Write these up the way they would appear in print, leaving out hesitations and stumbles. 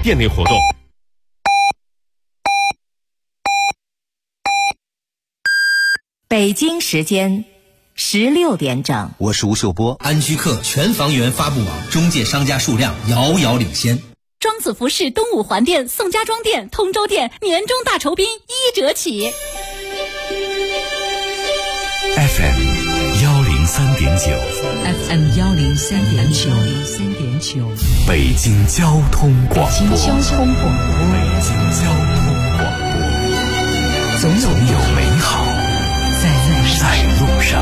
店内活动。 北京时间16点整， 我是吴秀波。 安居客全房源发布网中介商家数量遥遥领先。 庄子服饰东五环店、宋家庄店、通州店年终大酬宾1折起。 FM 103.9 FM 103.9 北京交通广播。 北京交通广播，总有美好在路上。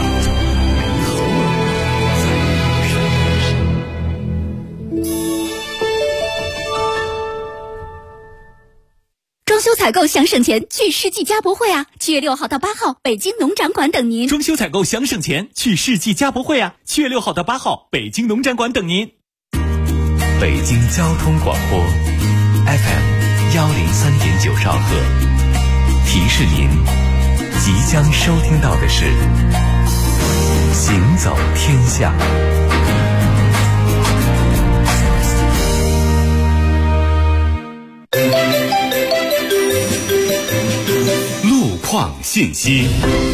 装修采购想省钱，去世纪家博会啊！7月6号到8号，北京农展馆等您。 装修采购想省钱，去世纪家博会啊！7月6号到8号，北京农展馆等您。 北京交通广播 FM 103.9兆赫，提示您即将收听到的是行走天下。 路况信息。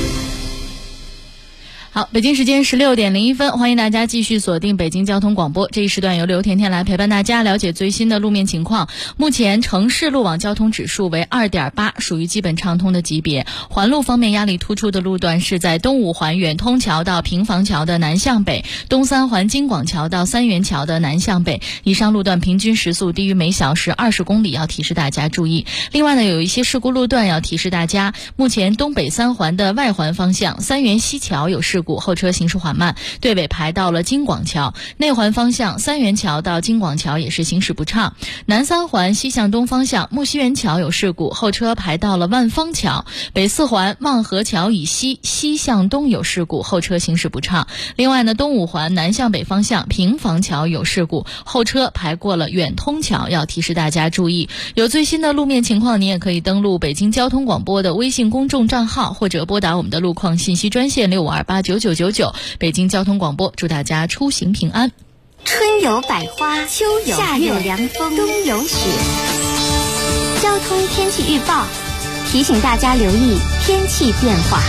好，北京时间16点01分，欢迎大家继续锁定北京交通广播。这一时段由刘甜甜来陪伴大家了解最新的路面情况。目前城市路网交通指数为 2.8， 属于基本畅通的级别。环路方面，压力突出的路段是在东五环远通桥到平房桥的南向北，东三环京广桥到三元桥的南向北。以上路段平均时速低于每小时20公里，要提示大家注意。另外呢，有一些事故路段要提示大家，目前东北三环的外环方向三元西桥有事故，后车行驶缓慢，队尾排到了京广桥。内环方向三元桥到京广桥也是行驶不畅。南三环西向东方向木樨园桥有事故，后车排到了万方桥。北四环望河桥以西西向东有事故，后车行驶不畅。另外呢，东五环南向北方向平房桥有事故，后车排过了远通桥，要提示大家注意。有最新的路面情况，您也可以登录北京交通广播的微信公众账号，或者拨打我们的路况信息专线65289999。北京交通广播祝大家出行平安。 春有百花，秋有夏有凉风，冬有雪。交通天气预报提醒大家留意天气变化。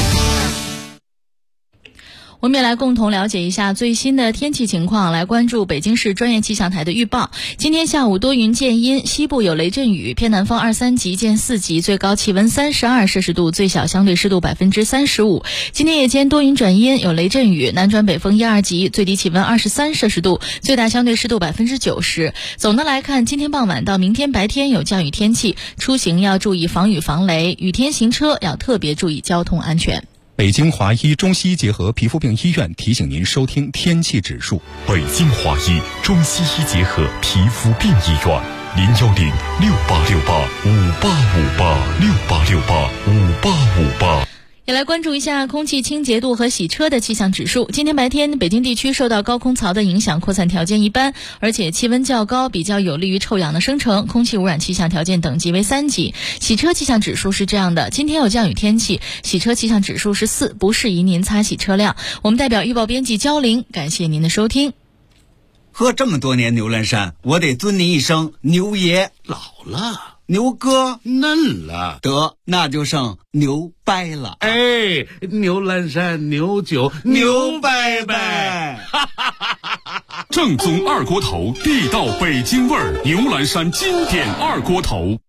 我们也来共同了解一下最新的天气情况，来关注北京市专业气象台的预报。今天下午多云见阴，西部有雷阵雨，偏南风2-3级见4级，最高气温32摄氏度，最小相对湿度35%。今天夜间多云转阴，有雷阵雨，南转北风1-2级，最低气温23摄氏度，最大相对湿度90%。总的来看，今天傍晚到明天白天有降雨天气，出行要注意防雨防雷，雨天行车要特别注意交通安全。 北京华医中西医结合皮肤病医院提醒您收听天气指数。 北京华医中西医结合皮肤病医院，0106868585858 也来关注一下空气清洁度和洗车的气象指数。今天白天，北京地区受到高空槽的影响，扩散条件一般，而且气温较高，比较有利于臭氧的生成，空气污染气象条件等级为3级。洗车气象指数是这样的：今天有降雨天气，洗车气象指数是4，不适宜您擦洗车辆。我们代表预报编辑焦玲，感谢您的收听。 喝这么多年牛栏山，我得尊您一声牛爷。 老了， 牛哥嫩了， 得那就剩牛掰了。 哎，牛栏山牛酒牛掰掰， 正宗二锅头，地道北京味儿，牛栏山经典二锅头。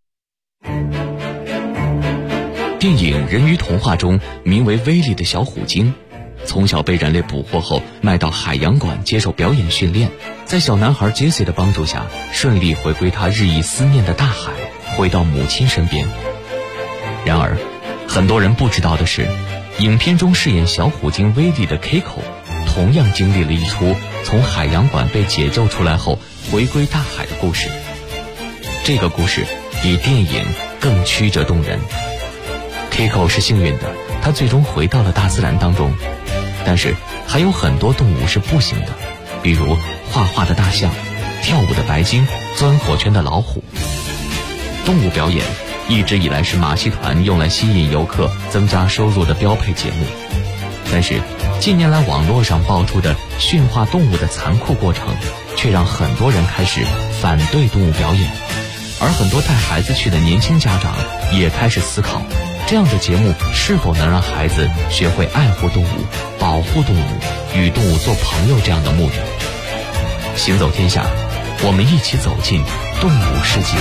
电影《人鱼童话》中名为威利的小虎鲸，从小被人类捕获后卖到海洋馆接受表演训练，在小男孩杰西的帮助下，顺利回归他日益思念的大海，回到母亲身边。然而很多人不知道的是，影片中饰演小虎鲸威利的 Kiko 同样经历了一出从海洋馆被解救出来后回归大海的故事。这个故事比电影更曲折动人。 Kiko 是幸运的，他最终回到了大自然当中，但是还有很多动物是不行的，比如画画的大象、跳舞的白鲸、钻火圈的老虎。动物表演一直以来是马戏团用来吸引游客、增加收入的标配节目，但是近年来网络上爆出的驯化动物的残酷过程，却让很多人开始反对动物表演。 而很多带孩子去的年轻家长也开始思考，这样的节目是否能让孩子学会爱护动物、保护动物、与动物做朋友这样的目的。行走天下，我们一起走进动物世界。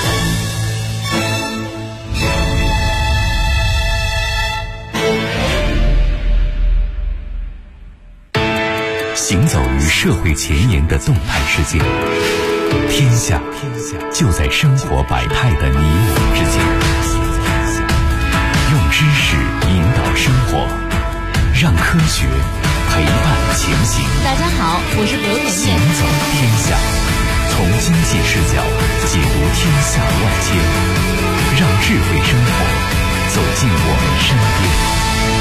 行走于社会前沿的动态世界，天下就在生活百态的你我之间。用知识引导生活，让科学陪伴前行。 大家好，我是刘甜甜。 行走天下，从经济视角解读天下万千，让智慧生活走进我们身边。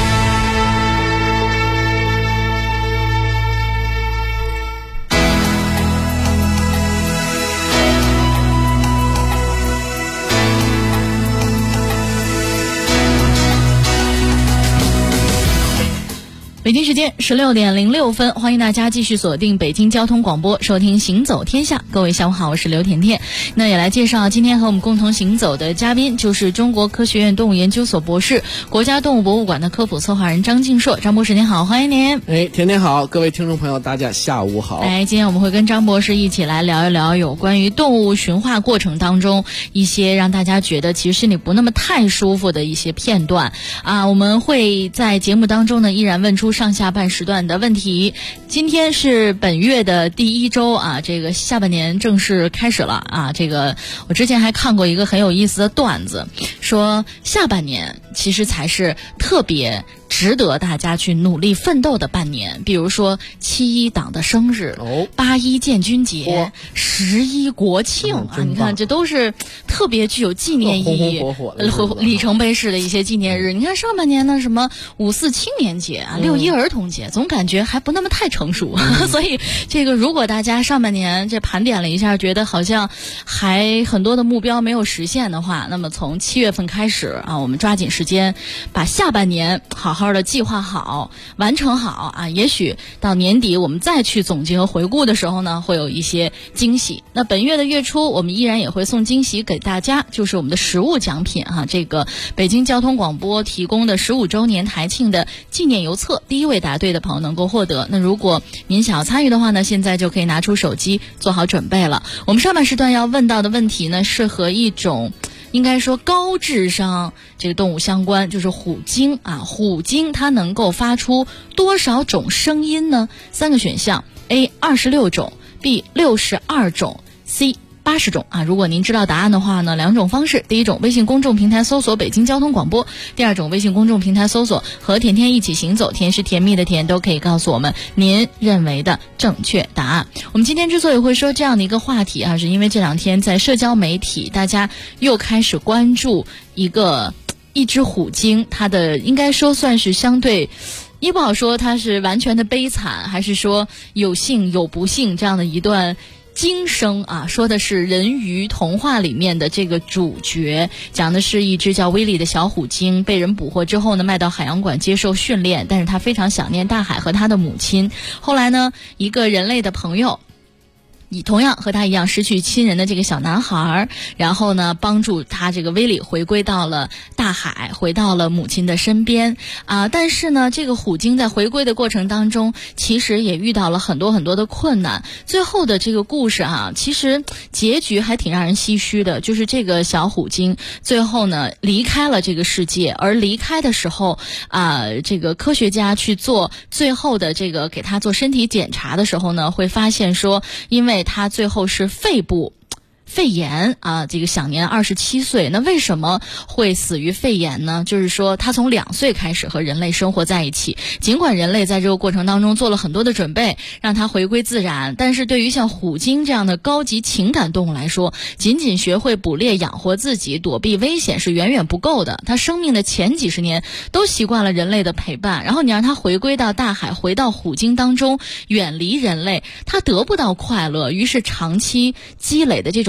北京时间16点06分，欢迎大家继续锁定北京交通广播，收听行走天下。各位下午好，我是刘甜甜。那也来介绍今天和我们共同行走的嘉宾，就是中国科学院动物研究所博士、国家动物博物馆的科普策划人张敬硕。张博士您好，欢迎您。 甜甜好，各位听众朋友大家下午好。 今天我们会跟张博士一起来聊一聊有关于动物驯化过程当中一些让大家觉得其实心里不那么太舒服的一些片段啊。我们会在节目当中呢依然问出上下半时段的问题。今天是本月的第1周啊，这个下半年正式开始了啊。这个我之前还看过一个很有意思的段子，说下半年其实才是特别值得大家去努力奋斗的半年。比如说7·1党的生日，8·1建军节，11国庆啊，你看这都是特别具有纪念意义、里程碑式的一些纪念日。你看上半年呢，什么5·4青年节啊，6·1儿童节，总感觉还不那么太成熟。所以这个如果大家上半年这盘点了一下，觉得好像还很多的目标没有实现的话，那么从7月份开始啊，我们抓紧时间把下半年好好的计划好、完成好啊。也许到年底我们再去总结和回顾的时候呢，会有一些惊喜。那本月的月初，我们依然也会送惊喜给大家，就是我们的实物奖品哈。这个北京交通广播提供的15周年台庆的纪念邮册，第1位答对的朋友能够获得。那如果您想要参与的话呢，现在就可以拿出手机做好准备了。我们上半时段要问到的问题呢，是和一种应该说高智商这个动物相关，就是虎鲸啊。虎鲸它能够发出多少种声音呢？3个选项 ：A 26种 ，B 62种 ，C 80种啊。如果您知道答案的话呢，2种方式：第一种，微信公众平台搜索北京交通广播；第二种，微信公众平台搜索和甜甜一起行走，甜是甜蜜的甜，都可以告诉我们您认为的正确答案。我们今天之所以会说这样的一个话题啊，是因为这2天在社交媒体大家又开始关注一只虎鲸，它的应该说算是相对也不好说它是完全的悲惨，还是说有幸有不幸这样的一段鲸生啊。说的是人鱼童话里面的这个主角，讲的是一只叫威利的小虎鲸，被人捕获之后呢，卖到海洋馆接受训练，但是他非常想念大海和他的母亲。后来呢，一个人类的朋友同样和他一样失去亲人的这个小男孩，然后呢帮助他这个威利回归到了大海，回到了母亲的身边啊。但是呢，这个虎鲸在回归的过程当中，其实也遇到了很多很多的困难。最后的这个故事啊，其实结局还挺让人唏嘘的，就是这个小虎鲸最后呢离开了这个世界，而离开的时候啊，这个科学家去做最后的这个给他做身体检查的时候呢，会发现说，因为他最后是肺部肺炎啊，这个享年27岁。那为什么会死于肺炎呢？就是说他从2岁开始和人类生活在一起，尽管人类在这个过程当中做了很多的准备让他回归自然，但是对于像虎鲸这样的高级情感动物来说，仅仅学会捕猎养活自己躲避危险是远远不够的。他生命的前几十年都习惯了人类的陪伴，然后你让他回归到大海，回到虎鲸当中，远离人类，他得不到快乐，于是长期积累的这种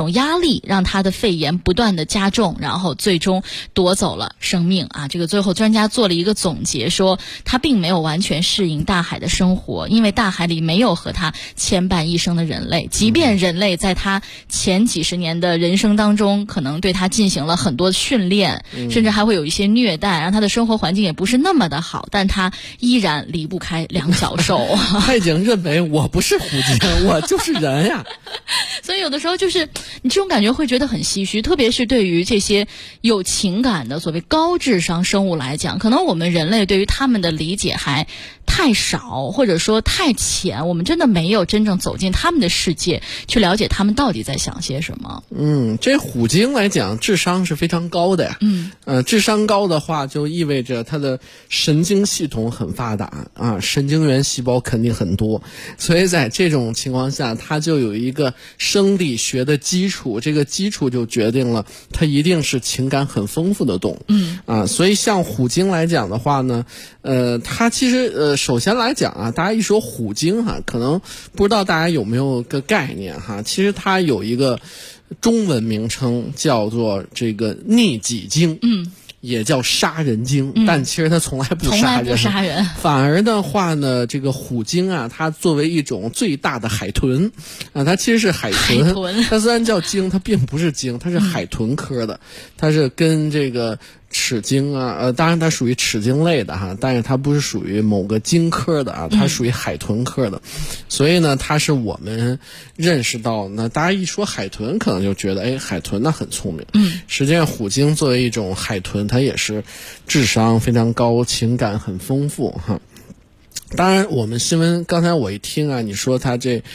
种压力让他的肺炎不断的加重，然后最终夺走了生命啊。这个最后专家做了一个总结，说他并没有完全适应大海的生活，因为大海里没有和他牵绊一生的人类，即便人类在他前几十年的人生当中可能对他进行了很多训练，甚至还会有一些虐待，让他的生活环境也不是那么的好，但他依然离不开两脚兽。 他已经认为我不是虎鲸，我就是人呀。 所以有的时候就是你这种感觉会觉得很唏嘘，特别是对于这些有情感的所谓高智商生物来讲，可能我们人类对于他们的理解还太少，或者说太浅，我们真的没有真正走进他们的世界去了解他们到底在想些什么。 这虎鲸来讲智商是非常高的呀。智商高的话就意味着它的神经系统很发达啊，神经元细胞肯定很多，所以在这种情况下它就有一个生理学的基础，这个基础就决定了它一定是情感很丰富的动物。所以像虎鲸来讲的话呢，它其实首先来讲啊，大家一说虎鲸哈，可能不知道大家有没有个概念哈，其实它有一个中文名称叫做这个逆戟鲸，也叫杀人鲸，但其实它从来不杀人，反而的话呢，这个虎鲸啊，它作为一种最大的海豚啊，它其实是海豚，它虽然叫鲸，它并不是鲸，它是海豚科的，它是跟这个齿鲸啊，当然它属于齿鲸类的哈，但是它不是属于某个鲸科的啊，它属于海豚科的，所以呢，它是我们认识到，那大家一说海豚，可能就觉得，海豚那很聪明，实际上虎鲸作为一种海豚，它也是智商非常高，情感很丰富哈。当然，我们新闻刚才我一听啊，你说它这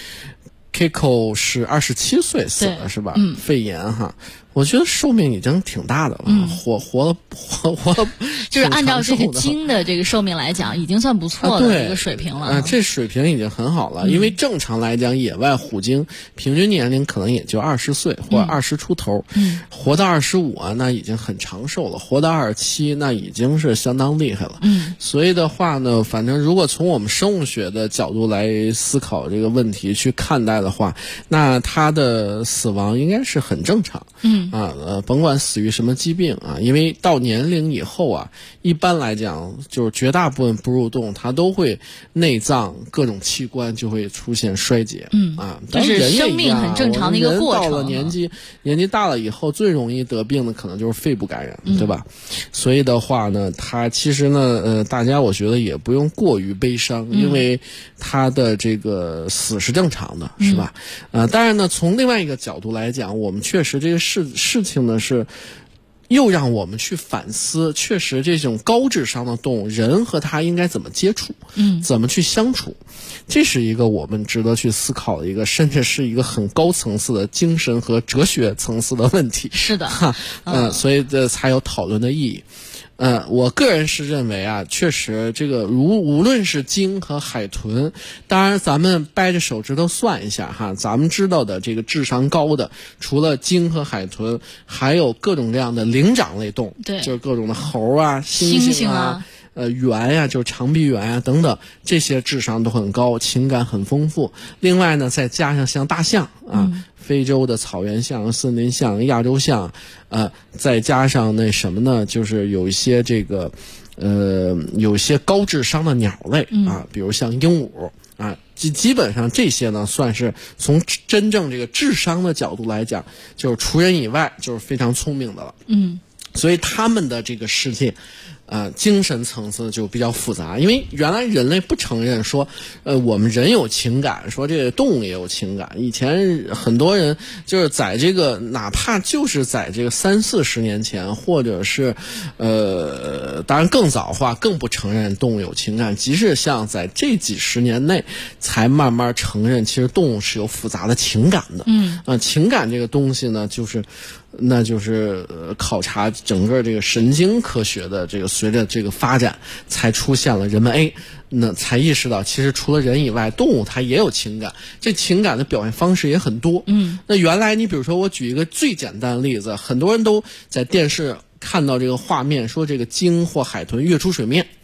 Kiko 是27岁死的是吧？肺炎哈。我觉得寿命已经挺大的了，活了， 就是按照这个鲸的这个寿命来讲，已经算不错的一个水平了。 这水平已经很好了，因为正常来讲，野外虎鲸平均年龄可能也就20岁或者20出头，活到25啊，那已经很长寿了；活到27，那已经是相当厉害了。所以的话呢，反正如果从我们生物学的角度来思考这个问题去看待的话，那它的死亡应该是很正常。甭管死于什么疾病啊，因为到年龄以后啊，一般来讲就是绝大部分哺乳动物它都会内脏各种器官就会出现衰竭， 就是生命很正常的一个过程。 人到了年纪大了以后，最容易得病的可能就是肺部感染，对吧？所以的话呢，它其实呢，大家我觉得也不用过于悲伤，因为它的这个死是正常的，是吧？当然呢，从另外一个角度来讲，我们确实这个事情呢是又让我们去反思，确实这种高智商的动物，人和它应该怎么接触，怎么去相处，这是一个我们值得去思考的一个，甚至是一个很高层次的精神和哲学层次的问题。 是的， 所以这才有讨论的意义。我个人是认为啊，确实这个无论是鲸和海豚，当然咱们掰着手指头算一下哈，咱们知道的这个智商高的，除了鲸和海豚，还有各种各样的灵长类动物， 对， 就是各种的猴啊、猩猩啊。猿呀，就是长臂猿呀等等，这些智商都很高，情感很丰富。另外呢，再加上像大象啊，非洲的草原象、森林象、亚洲象，再加上那什么呢，就是有一些这个，有一些高智商的鸟类啊，比如像鹦鹉啊，基本上这些呢，算是从真正这个智商的角度来讲，就是除人以外，就是非常聪明的了。所以他们的这个世界。精神层次就比较复杂，因为原来人类不承认说，我们人有情感，说这个动物也有情感。以前很多人就是在这个，哪怕就是在这个30-40年前，或者是，当然更早的话，更不承认动物有情感。即使像在这几十年内，才慢慢承认，其实动物是有复杂的情感的。情感这个东西呢，那就是考察整个这个神经科学的这个随着这个发展，才出现了人们那才意识到，其实除了人以外，动物它也有情感，这情感的表现方式也很多。那原来你比如说我举一个最简单的例子，很多人都在电视看到这个画面，说这个鲸或海豚跃出水面，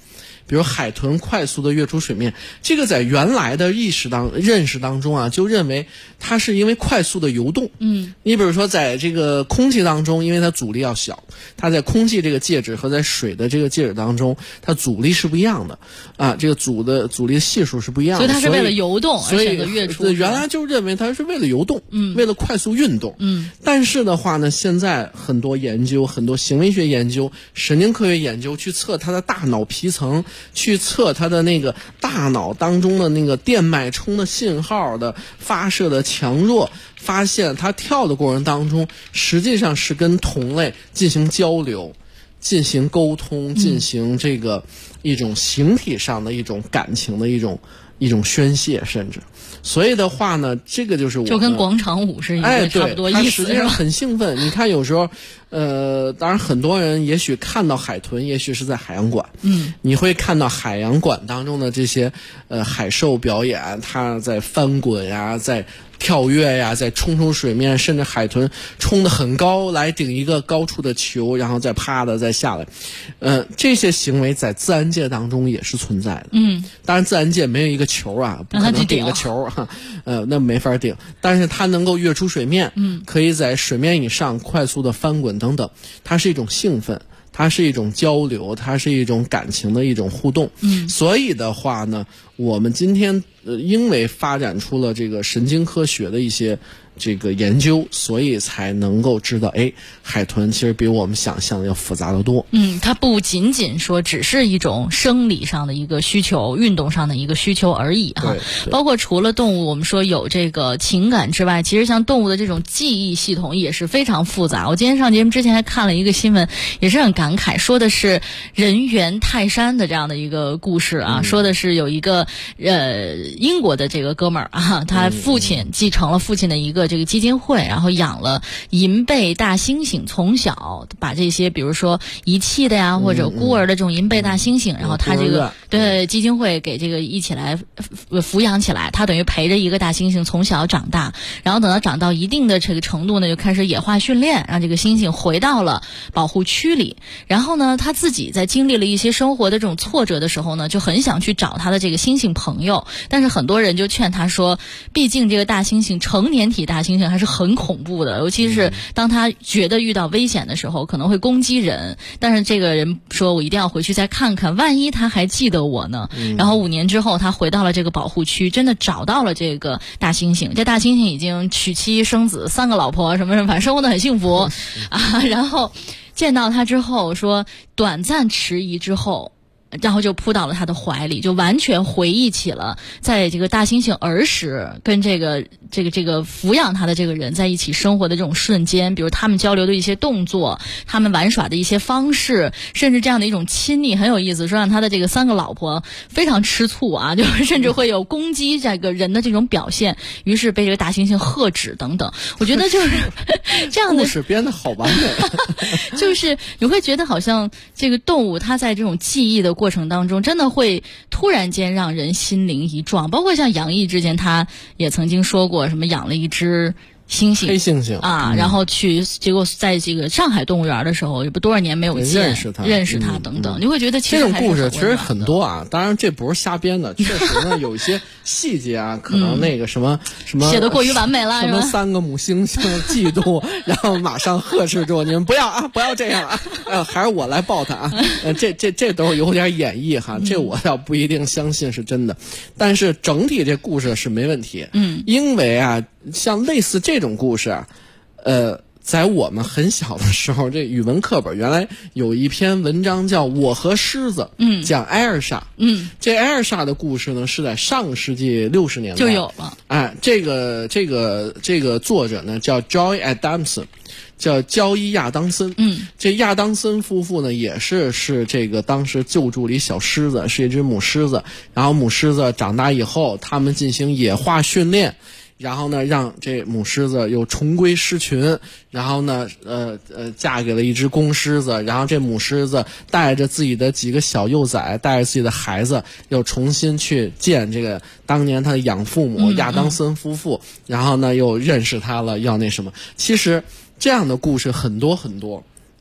比如海豚快速的跃出水面，这个在原来的认识当中啊，就认为它是因为快速的游动。你比如说在这个空气当中，因为它阻力要小，它在空气这个介质和在水的这个介质当中，它阻力是不一样的啊，这个阻力的系数是不一样的， 所以它是为了游动而选择跃出。 原来就认为它是为了游动，为了快速运动。但是的话呢，现在很多研究，很多行为学研究、神经科学研究去测它的大脑皮层，去测它的那个大脑当中的那个电脉冲的信号的发射的强弱，发现它跳的过程当中，实际上是跟同类进行交流、进行沟通、进行这个一种形体上的一种感情的一种宣泄，甚至。所以的话呢，这个就是就跟广场舞是一个差不多意思， 实际上很兴奋。你看有时候当然很多人也许看到海豚，也许是在海洋馆，你会看到海洋馆当中的这些海兽表演，它在翻滚呀，在跳跃呀，在冲水面，甚至海豚冲得很高来顶一个高处的球，然后再啪的再下来。这些行为在自然界当中也是存在的。当然自然界没有一个球啊，不可能顶个球啊，那没法顶。但是它能够跃出水面，可以在水面以上快速的翻滚等等，它是一种兴奋。它是一种交流，它是一种感情的一种互动。所以的话呢，我们今天因为发展出了这个神经科学的一些这个研究，所以才能够知道，海豚其实比我们想象的要复杂得多。 它不仅仅说只是一种生理上的一个需求，运动上的一个需求而已哈。包括除了动物我们说有这个情感之外，其实像动物的这种记忆系统也是非常复杂。我今天上节目之前还看了一个新闻，也是很感慨，说的是人猿泰山的这样的一个故事啊，说的是有一个英国的这个哥们儿啊，他父亲继承了父亲的一个这个基金会，然后养了银背大猩猩，从小把这些比如说遗弃的呀或者孤儿的这种银背大猩猩，然后他这个对基金会给这个一起来抚养起来，他等于陪着一个大猩猩从小长大，然后等到长到一定的这个程度呢，就开始野化训练，让这个猩猩回到了保护区里。然后呢，他自己在经历了一些生活的这种挫折的时候呢，就很想去找他的这个猩猩朋友，但是很多人就劝他说，毕竟这个大猩猩成年体大猩猩还是很恐怖的，尤其是当他觉得遇到危险的时候可能会攻击人，但是这个人说我一定要回去再看看，万一他还记得我呢。然后5年之后他回到了这个保护区，真的找到了这个大猩猩，这大猩猩已经娶妻生子，3个老婆什么反正生活得很幸福啊。然后见到他之后说短暂迟疑之后，然后就扑到了他的怀里，就完全回忆起了在这个大猩猩儿时跟这个抚养他的这个人在一起生活的这种瞬间，比如他们交流的一些动作，他们玩耍的一些方式，甚至这样的一种亲昵很有意思，说让他的这个3个老婆非常吃醋啊，就是甚至会有攻击这个人的这种表现，于是被这个大猩猩喝止等等。我觉得就是这样的故事编得好完美就是你会觉得好像这个动物它在这种记忆的过程当中真的会突然间让人心灵一撞，包括像杨毅之前他也曾经说过什么养了一只猩猩黑猩猩啊，然后结果在这个上海动物园的时候也不多少年没有见认识他等等，你会觉得其实这种故事其实很多啊，当然这不是瞎编的，确实呢有一些细节啊可能那个什么写得过于完美了， 什么3个母猩猩嫉妒然后马上呵斥住你们不要啊，不要这样啊，还是我来抱他啊，这都是有点演绎哈，这我倒不一定相信是真的，但是整体这故事是没问题。因为啊像类似这种故事啊，在我们很小的时候，这语文课本原来有一篇文章叫《我和狮子》，讲艾尔莎。这艾尔莎的故事呢，是在上个世纪60年代就有了。 这个作者呢叫 Joy Adamson， 叫焦伊亚当森。这亚当森夫妇呢也是这个当时救助了一小狮子，是一只母狮子，然后母狮子长大以后，他们进行野化训练。然后呢，让这母狮子又重归狮群，然后呢，嫁给了一只公狮子，然后这母狮子带着自己的几个小幼崽，带着自己的孩子，又重新去见这个当年他的养父母亚当森夫妇，然后呢又认识他了，要那什么。其实这样的故事很多很多。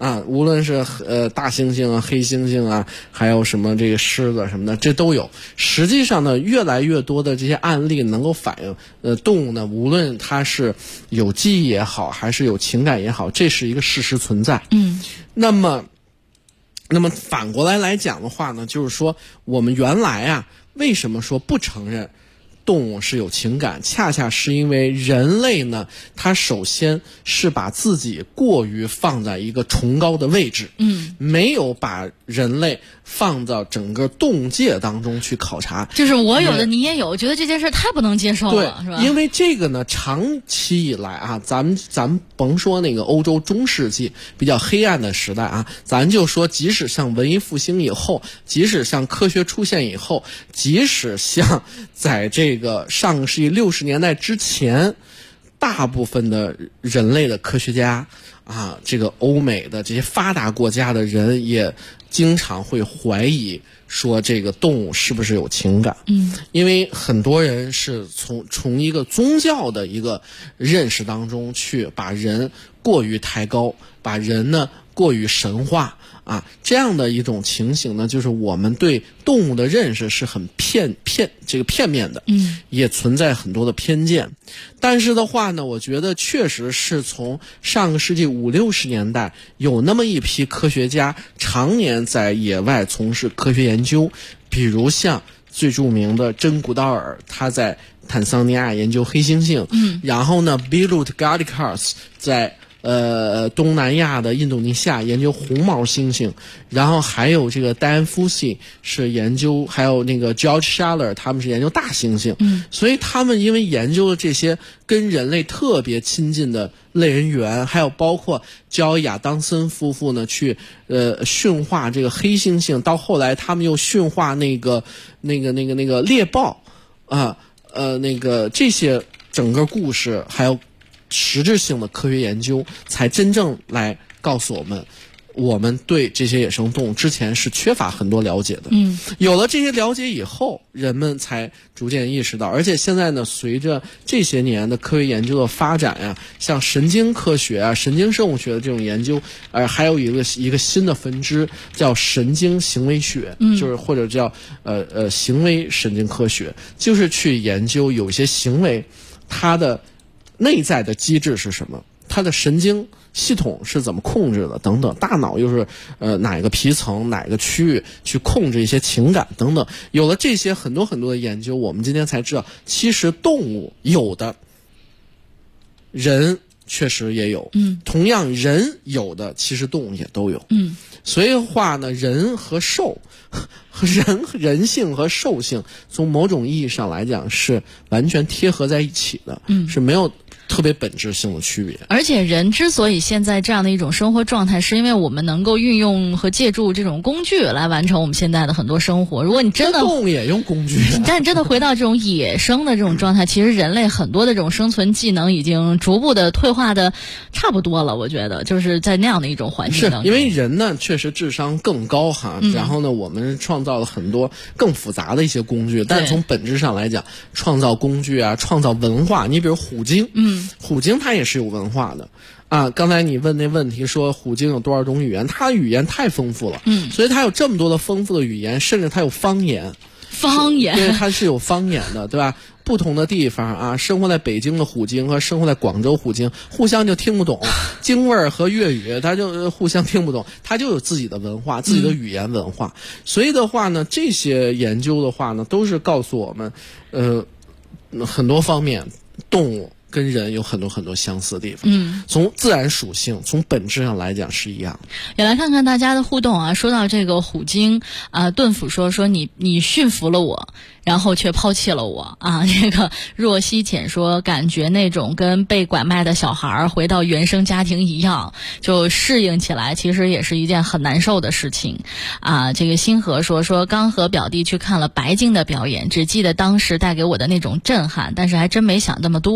啊，无论是大猩猩啊、黑猩猩啊，还有什么这个狮子什么的，这都有。实际上呢，越来越多的这些案例能够反映，动物呢，无论它是有记忆也好，还是有情感也好，这是一个事实存在。那么反过来讲的话呢，就是说我们原来啊，为什么说不承认动物是有情感，恰恰是因为人类呢，他首先是把自己过于放在一个崇高的位置，没有把人类放到整个动物界当中去考察。 就是我有的你也有，觉得这件事太不能接受了，是吧？ 因为这个呢，长期以来啊，咱们甭说那个欧洲中世纪比较黑暗的时代啊，咱就说即使像文艺复兴以后，即使像科学出现以后，即使像在这个上个世纪60年代之前，大部分的人类的科学家啊，这个欧美的这些发达国家的人也经常会怀疑说这个动物是不是有情感。因为很多人是从一个宗教的一个认识当中去把人过于抬高，把人呢过于神化啊，这样的一种情形呢，就是我们对动物的认识是很片面的，也存在很多的偏见。但是的话呢，我觉得确实是从上个世纪50-60年代，有那么一批科学家常年在野外从事科学研究，比如像最著名的真古道尔，他在坦桑尼亚研究黑猩猩，然后呢 Bilut Galikas 在东南亚的印度尼西亚研究红毛猩猩，然后还有这个戴安·夫西是研究，还有那个 George Schaller 他们是研究大猩猩。所以他们因为研究了这些跟人类特别亲近的类人猿，还有包括教亚当森夫妇呢去驯化这个黑猩猩，到后来他们又驯化那个猎豹啊，那个这些整个故事还有实质性的科学研究，才真正来告诉我们对这些野生动物之前是缺乏很多了解的。有了这些了解以后，人们才逐渐意识到，而且现在呢，随着这些年的科学研究的发展呀，像神经科学啊、神经生物学的这种研究，还有一个新的分支叫神经行为学，就是或者叫行为神经科学，就是去研究有些行为它的内在的机制是什么，它的神经系统是怎么控制的等等，大脑又是哪个皮层哪个区域去控制一些情感等等。有了这些很多的研究，我们今天才知道，其实动物有的，人确实也有，同样人有的，其实动物也都有。所以的话呢，人和兽，人性和兽性，从某种意义上来讲是完全贴合在一起的，是没有特别本质性的区别。 而且人之所以现在这样的一种生活状态，是因为我们能够运用和借助这种工具来完成我们现在的很多生活。如果你真的动物也用工具， 但你真的回到这种野生的这种状态，其实人类很多的这种生存技能已经逐步的退化的差不多了。我觉得就是在那样的一种环境当中， 是因为人呢确实智商更高哈，然后呢我们创造了很多更复杂的一些工具，但是从本质上来讲，创造工具啊，创造文化，你比如虎鲸，虎鲸它也是有文化的啊。刚才你问那问题说虎鲸有多少种语言，它语言太丰富了，所以它有这么多的丰富的语言，甚至它有方言，对，它是有方言的，对吧？不同的地方啊，生活在北京的虎鲸和生活在广州虎鲸互相就听不懂，京味儿和粤语它就互相听不懂，它就有自己的文化，自己的语言文化。所以的话呢，这些研究的话呢，都是告诉我们很多方面动物跟人有很多相似的地方，从自然属性，从本质上来讲是一样的。 也来看看大家的互动啊。说到这个虎鲸啊，盾斧说你驯服了我，然后却抛弃了我啊。这个若溪浅说，感觉那种跟被拐卖的小孩回到原生家庭一样，就适应起来其实也是一件很难受的事情啊。这个星河说刚和表弟去看了白鲸的表演，只记得当时带给我的那种震撼，但是还真没想那么多，感觉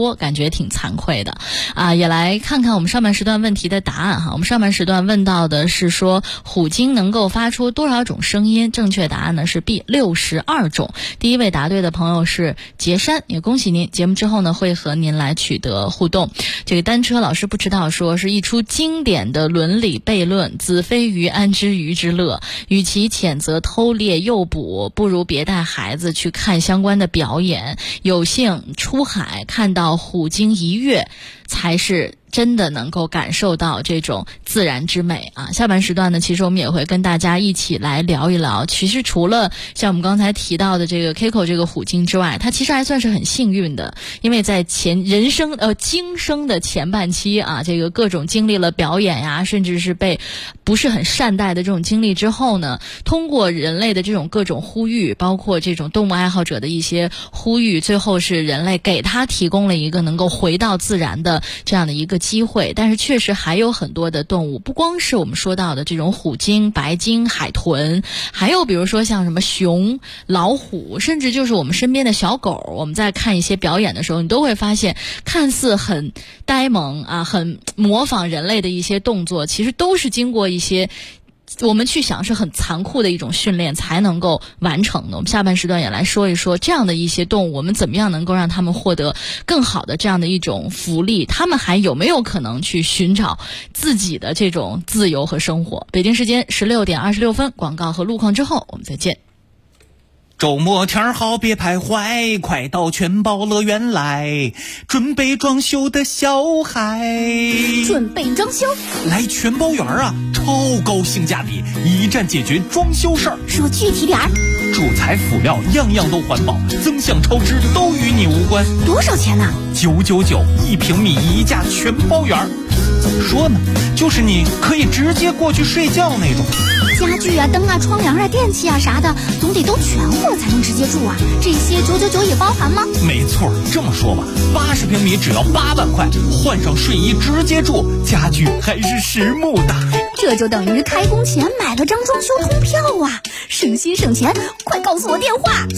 也挺惭愧的啊。也来看看我们上半时段问题的答案哈。我们上半时段问到的是说虎鲸能够发出多少种声音，正确答案呢是 B 62种。第一位答对的朋友是杰山，也恭喜您。节目之后呢会和您来取得互动。这个单车老师不知道说是一出经典的伦理悖论，子非鱼安知鱼之乐，与其谴责偷猎诱捕，不如别带孩子去看相关的表演，有幸出海看到虎鲸一跃，才是真的能够感受到这种自然之美啊！下半时段呢，其实我们也会跟大家一起来聊一聊。其实除了像我们刚才提到的这个 Keiko 这个虎鲸之外，它其实还算是很幸运的，因为在今生的前半期啊，这个各种经历了表演呀，甚至是被不是很善待的这种经历之后呢，通过人类的这种各种呼吁，包括这种动物爱好者的一些呼吁，最后是人类给它提供了一个能够回到自然的这样的一个机会。但是确实还有很多的动物，不光是我们说到的这种虎鲸、白鲸、海豚，还有比如说像什么熊、老虎，甚至就是我们身边的小狗。我们在看一些表演的时候，你都会发现看似很呆萌啊，很模仿人类的一些动作，其实都是经过一些我们去想是很残酷的一种训练才能够完成的。我们下半时段也来说一说这样的一些动物，我们怎么样能够让他们获得更好的这样的一种福利，他们还有没有可能去寻找自己的这种自由和生活。北京时间16点26分，广告和路况之后我们再见。 周末天好别徘徊，快到全宝乐园来，准备装修的小孩， 准备装修来全宝园啊，超高性价比，一站解决装修事儿。 说具体点儿， 主材辅料样样都环保，增项超支都与你无关。 多少钱呢 ？999，1平米一价全包园。怎么说呢，就是你可以直接过去睡觉那种。 家具啊、灯啊、窗帘啊、电器啊啥的，总得都全乎了才能直接住啊。这些999也包含吗？ 没错，这么说吧，80平米只要8万块，换上睡衣直接住，家具还是实木的。 这就等于开工前买了张装修通票啊，省心省钱。快告诉我电话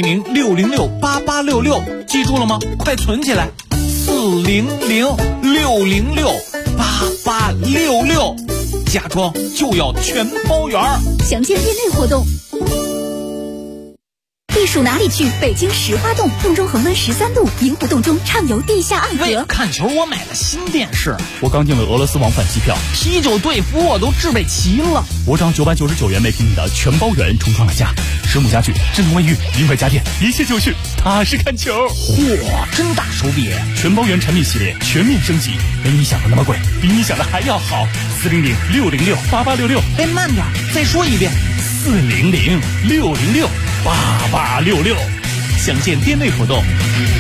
：400-606-8866，记住了吗？快存起来，400-606-8866，家装就要全包圆。 详见店内活动。避暑哪里去？北京石花洞，洞中恒温13度，银湖洞中畅游地下暗河。 看球我买了新电视， 我刚订了俄罗斯往返机票， 啤酒队服我都置备齐了。 我涨999元每平米的全包圆重创了家，实木家具、智能卫浴、零块家电，一切就绪，踏实看球。 嚯，真大手笔！ 全包圆产品系列全面升级，没你想的那么贵，比你想的还要好。400-606-8866， 哎，慢点，再说一遍。 400-606-8866，详见店内活动。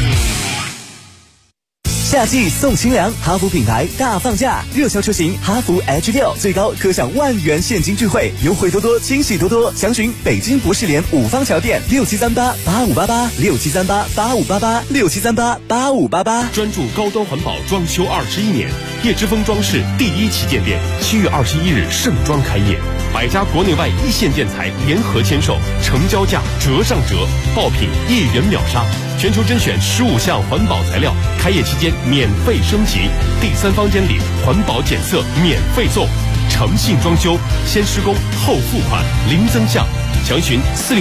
夏季送清凉，哈弗品牌大放价，热销车型哈弗 H6 最高可享10000元现金钜惠，优惠多多，惊喜多多。详询北京博士联5方桥店6738-8588，6738-8588，6738-8588。 专注高端环保装修21年，叶之峰装饰第1旗舰店7月21日盛装开业，100家国内外一线建材联合签售，成交价折上折，爆品1元秒杀，全球甄选15项环保材料，开业期间免费升级，第3方监理环保检测免费送，诚信装修，先施工后付款，零增项。详询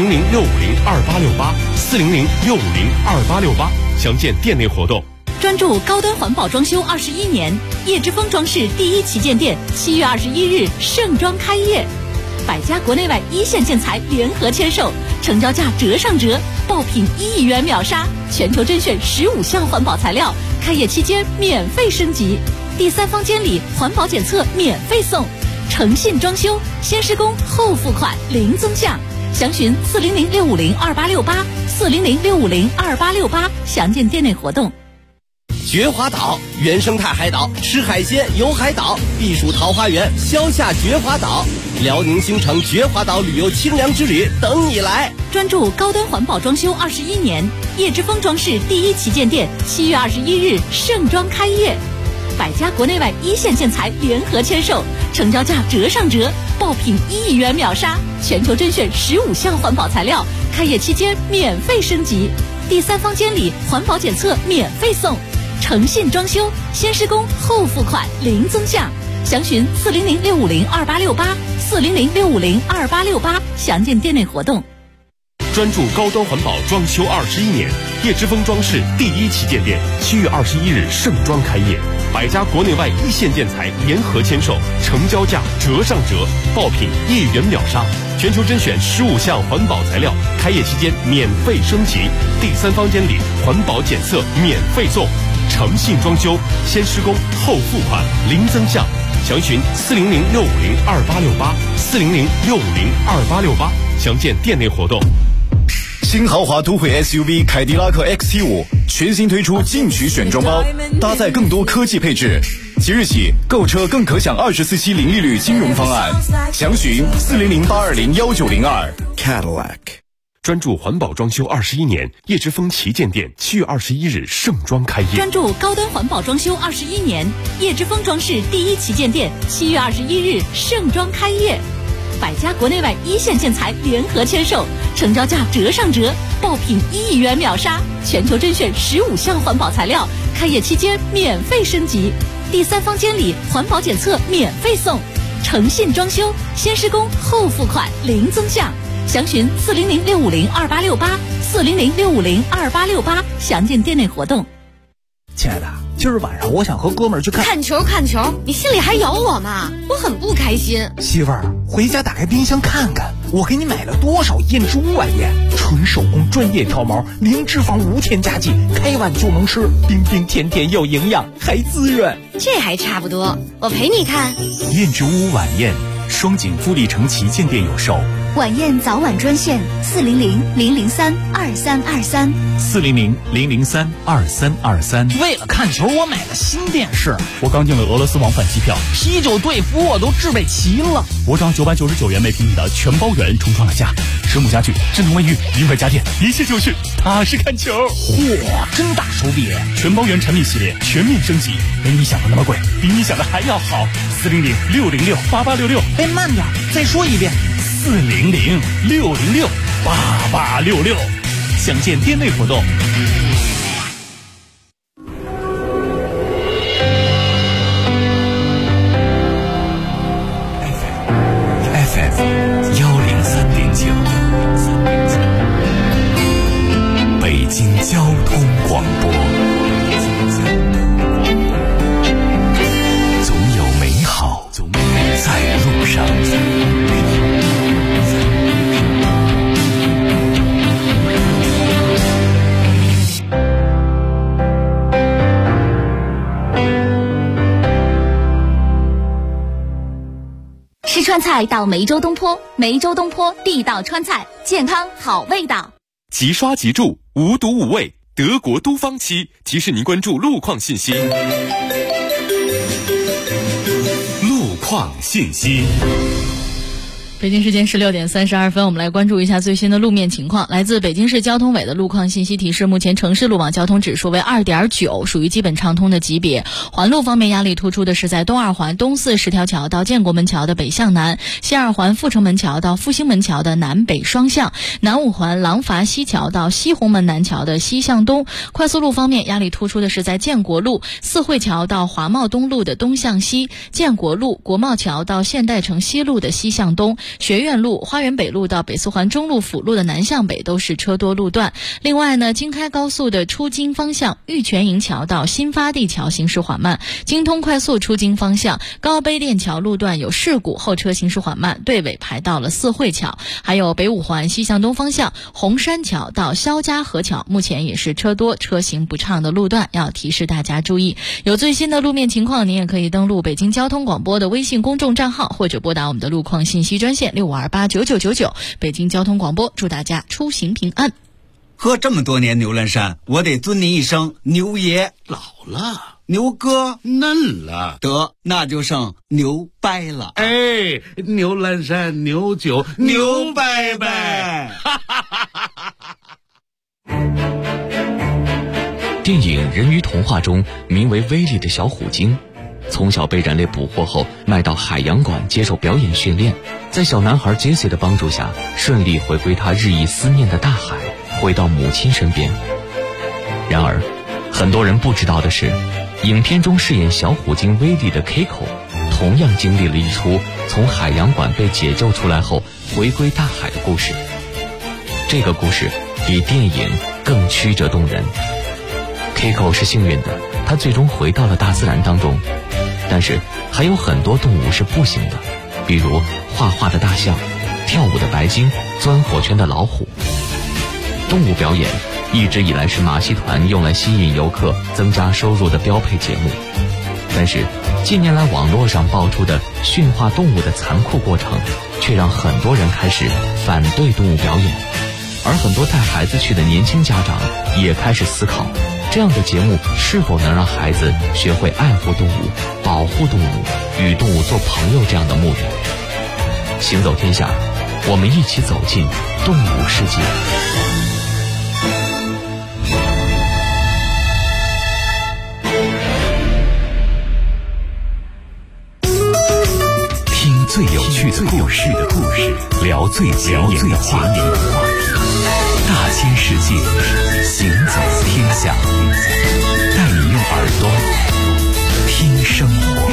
400-650-2868，400-650-2868，详见店内活动。 专注高端环保装修21年，叶之峰装饰第1旗舰店7月21日盛装开业，100家国内外一线建材联合签售，成交价折上折，爆品1亿元秒杀，全球甄选15项环保材料，开业期间免费升级，第3方监理环保检测免费送，诚信装修，先施工后付款，零增项。详询400-650-2868，400-650-2868，详见店内活动。 绝华岛，原生态海岛，吃海鲜游海岛，避暑桃花源，消夏绝华岛，辽宁兴城绝华岛旅游清凉之旅等你来。 专注高端环保装修21年，叶之峰装饰第1旗舰店7月21日盛装开业，100家国内外一线建材联合签售，成交价折上折，爆品1亿元秒杀，全球甄选15项环保材料，开业期间免费升级，第3方监理环保检测免费送， 诚信装修，先施工后付款，零增项。详询400-650-2868，400-650-2868，详见店内活动。 专注高端环保装修21年，叶之峰装饰第一旗舰店7月21日盛装开业，100家国内外一线建材联合签售，成交价折上折，爆品1元秒杀，全球甄选15项环保材料，开业期间免费升级，第3方监理环保检测免费送，诚信装修，先施工后付款，零增项。详询400-650-2868，400-650-2868，详见店内活动。 新豪华都会 SUV 凯迪拉克 XT5 全新推出进取选装包，搭载更多科技配置。即日起购车更可享24期零利率金融方案，详询400-820-1902 Cadillac。 专注环保装修21年，叶之峰旗舰店7月21日盛装开业。 专注高端环保装修21年，叶之峰装饰第一旗舰店7月21日盛装开业，100家国内外一线建材联合签售，成交价折上折，爆品1元秒杀，全球甄选15项环保材料，开业期间免费升级，第3方监理环保检测免费送，诚信装修，先施工后付款，零增项。详询400-650-2868，400-650-2868，详见店内活动。 亲爱的，今儿晚上我想和哥们儿去看球，你心里还有我吗？我很不开心。 媳妇儿，回家打开冰箱看看，我给你买了多少燕之屋晚宴，纯手工专业挑毛，零脂肪无添加剂，开碗就能吃，冰冰甜甜又营养，还滋润。 这还差不多，我陪你看。 燕之屋晚宴，双井富力城旗舰店有售。 晚宴早晚专线 400-003-2323，400-003-2323。 为了看球，我买了新电视， 我刚订了俄罗斯往返机票， 啤酒队服我都置备齐了。 我涨999元每平米的全包圆重创了价，实木家具、智能卫浴、名牌家电，一切就绪，踏实看球。 嚯，真大手笔！ 全包圆产品系列全面升级，没你想的那么贵，比你想的还要好。400-606-8866。 哎，慢点，再说一遍。 400-606-8866，详见店内活动。 FM 103.9，北京交通广播。总有美好在路上。 吃川菜到梅州东坡，梅州东坡地道川菜，健康好味道。 即刷即住，无毒无味，德国都方漆提示您关注路况信息。路况信息。 北京时间16点32分，我们来关注一下最新的路面情况。来自北京市交通委的路况信息提示，目前城市路网交通指数为 2.9， 属于基本畅通的级别。环路方面压力突出的是在东二环东四十条桥到建国门桥的北向南，西二环阜成门桥到复兴门桥的南北双向，南五环廊坊西桥到西红门南桥的西向东。快速路方面压力突出的是在建国路四惠桥到华贸东路的东向西，建国路国贸桥到现代城西路的西向东，学院路、花园北路到北四环中路辅路的南向北都是车多路段。另外呢，京开高速的出京方向玉泉营桥到新发地桥行驶缓慢，京通快速出京方向高碑店桥路段有事故，后车行驶缓慢，队尾排到了四惠桥。还有北五环西向东方向红山桥到肖家河桥，目前也是车多车行不畅的路段，要提示大家注意。有最新的路面情况，您也可以登录北京交通广播的微信公众账号，或者拨打我们的路况信息专线65289999。北京交通广播，祝大家出行平安。 喝这么多年牛栏山，我得尊您一声牛爷。 老了， 牛哥嫩了， 得那就剩牛掰了。 哎，牛栏山牛酒牛掰掰。 电影《人鱼童话》中名为威利的小虎鲸，从小被人类捕获后卖到海洋馆接受表演训练，在小男孩杰西的帮助下，顺利回归他日益思念的大海，回到母亲身边。然而很多人不知道的是，影片中饰演小虎鲸威力的 Keiko， 同样经历了一出从海洋馆被解救出来后回归大海的故事。这个故事比电影更曲折动人。Keiko 是幸运的，他最终回到了大自然当中，但是还有很多动物是不行的，比如画画的大象、跳舞的白鲸、钻火圈的老虎。动物表演一直以来是马戏团用来吸引游客、增加收入的标配节目，但是近年来网络上爆出的驯化动物的残酷过程，却让很多人开始反对动物表演，而很多带孩子去的年轻家长也开始思考，这样的节目是否能让孩子学会爱护动物、保护动物、与动物做朋友这样的目的。行走天下，我们一起走进动物世界。 听最有趣的故事，聊最前沿的话题。大千世界，行走天下，带你用耳朵听生活。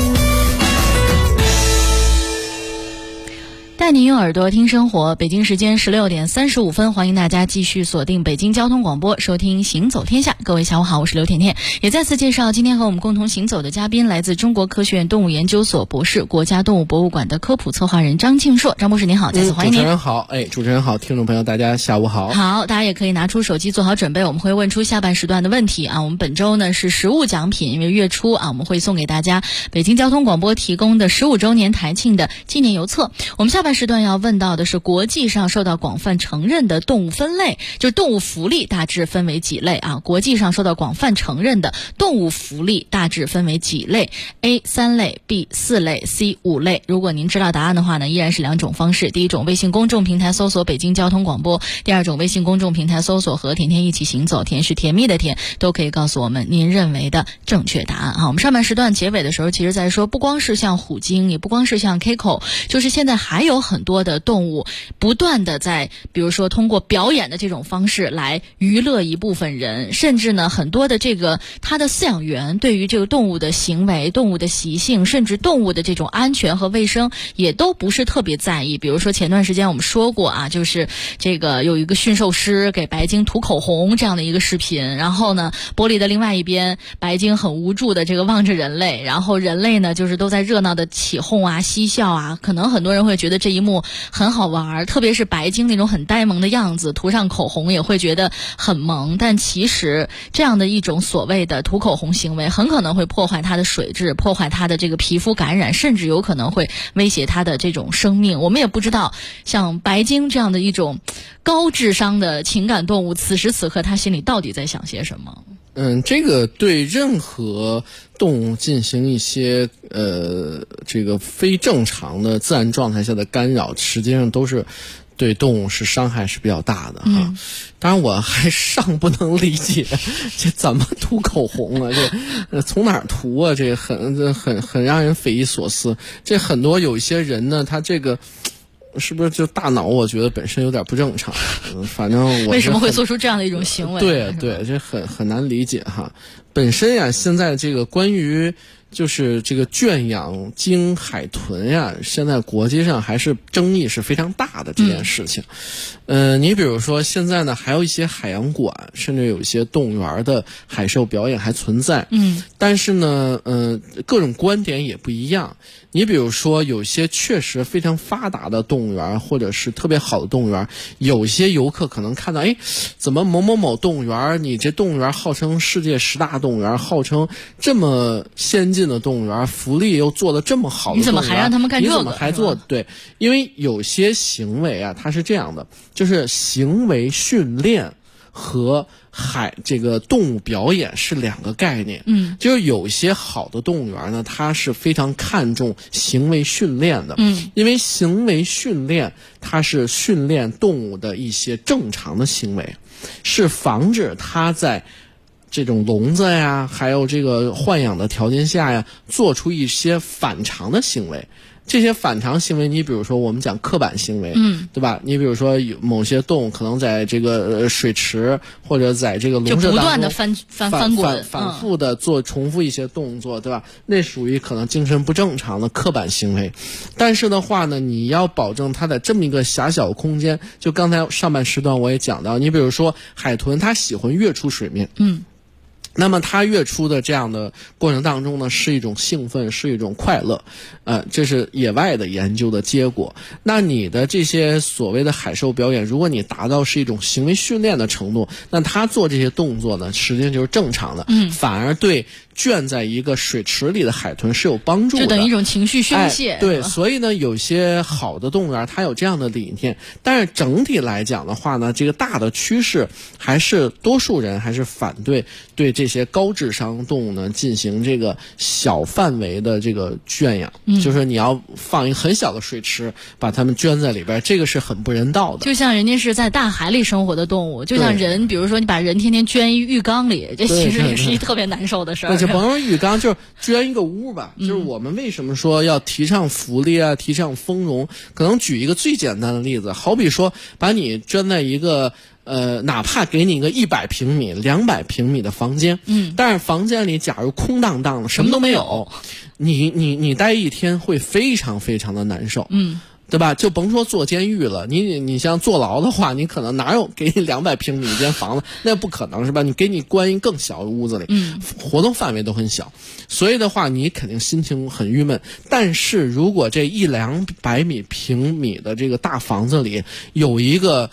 带您用耳朵听生活。北京时间16点35分，欢迎大家继续锁定北京交通广播，收听行走天下。各位下午好，我是刘甜甜。也再次介绍今天和我们共同行走的嘉宾，来自中国科学院动物研究所博士、国家动物博物馆的科普策划人张庆硕。张博士您好，再次欢迎您。 主持人好，主持人好，听众朋友大家下午好。 好，大家也可以拿出手机做好准备，我们会问出下半时段的问题啊。我们本周呢是实物奖品，因为月初啊我们会送给大家北京交通广播提供的15周年台庆的纪念邮册。我们下半时段要问到的是国际上受到广泛承认的动物分类，就是动物福利大致分为几类啊？国际上受到广泛承认的动物福利大致分为几类 ？A 3类 ，B 4类 ，C 5类。如果您知道答案的话呢，依然是2种方式。第一种，微信公众平台搜索北京交通广播；第二种，微信公众平台搜索和甜甜一起行走，甜是甜蜜的甜，都可以告诉我们您认为的正确答案啊。我们上半时段结尾的时候，其实在说，不光是像虎鲸，也不光是像 Keiko， 就是现在还有很多的动物不断的在比如说通过表演的这种方式来娱乐一部分人，甚至呢很多的这个他的饲养员对于这个动物的行为、动物的习性，甚至动物的这种安全和卫生也都不是特别在意。比如说前段时间我们说过啊，就是这个有一个驯兽师给白鲸涂口红这样的一个视频，然后呢玻璃的另外一边白鲸很无助的这个望着人类，然后人类呢就是都在热闹的起哄啊、嬉笑啊，可能很多人会觉得这一幕很好玩，特别是白鲸那种很呆萌的样子，涂上口红也会觉得很萌。但其实这样的一种所谓的涂口红行为很可能会破坏它的水质，破坏它的这个皮肤感染，甚至有可能会威胁它的这种生命。我们也不知道像白鲸这样的一种高智商的情感动物，此时此刻它心里到底在想些什么。 这个对任何动物进行一些这个非正常的自然状态下的干扰，实际上都是对动物是伤害是比较大的哈。当然我还尚不能理解这怎么涂口红啊，这从哪儿涂啊，这很让人匪夷所思。这很多有一些人呢，他这个是不是就大脑我觉得本身有点不正常，反正我为什么会做出这样的一种行为？ 对，这很难理解哈。本身呀，现在这个关于就是这个圈养鲸、海豚呀，现在国际上还是争议是非常大的这件事情。你比如说现在呢，还有一些海洋馆，甚至有一些动物园的海兽表演还存在。但是呢，各种观点也不一样。你比如说，有些确实非常发达的动物园，或者是特别好的动物园，有些游客可能看到，怎么某某某动物园，你这动物园号称世界10大动物园，号称这么先进的动物园，福利又做得这么好的动物园， 你怎么还让他们干这个？ 你怎么还做？对，因为有些行为啊，它是这样的，就是行为训练和这个动物表演是2个概念。就是有些好的动物园呢，它是非常看重行为训练的。因为行为训练它是训练动物的一些正常的行为，是防止它在这种笼子呀，还有这个豢养的条件下呀，做出一些反常的行为。 这些反常行为，你比如说我们讲刻板行为，对吧？你比如说有某些动物可能在这个水池或者在这个笼舍当中就不断的翻滚， 反复的做重复一些动作，对吧？那属于可能精神不正常的刻板行为。但是的话呢，你要保证它的这么一个狭小空间，就刚才上半时段我也讲到，你比如说海豚，它喜欢跃出水面，那么它跃出的这样的过程当中呢，是一种兴奋，是一种快乐，这是野外的研究的结果。那你的这些所谓的海兽表演，如果你达到是一种行为训练的程度，那它做这些动作呢，实际上就是正常的，反而对圈在一个水池里的海豚是有帮助的， 就等于一种情绪宣泄。 对，所以呢，有些好的动物园它有这样的理念，但是整体来讲的话呢，这个大的趋势还是多数人还是反对对这些高智商动物呢进行这个小范围的这个圈养，就是你要放一个很小的水池，把它们圈在里边，这个是很不人道的。 就像人家是在大海里生活的动物，就像人，比如说你把人天天圈一浴缸里，这其实也是一特别难受的事儿。 就甭说浴缸，就是圈一个屋吧。就是我们为什么说要提倡福利啊，提倡丰容？可能举一个最简单的例子，好比说把你圈在一个哪怕给你一个100平米、200平米的房间，但是房间里假如空荡荡的，什么都没有，你待一天会非常非常的难受，对吧？就甭说坐监狱了，你像坐牢的话，你可能哪有给你200平米一间房子？那不可能是吧？你给你关一更小的屋子里，活动范围都很小，所以的话你肯定心情很郁闷。但是如果这100-200平米的这个大房子里有一个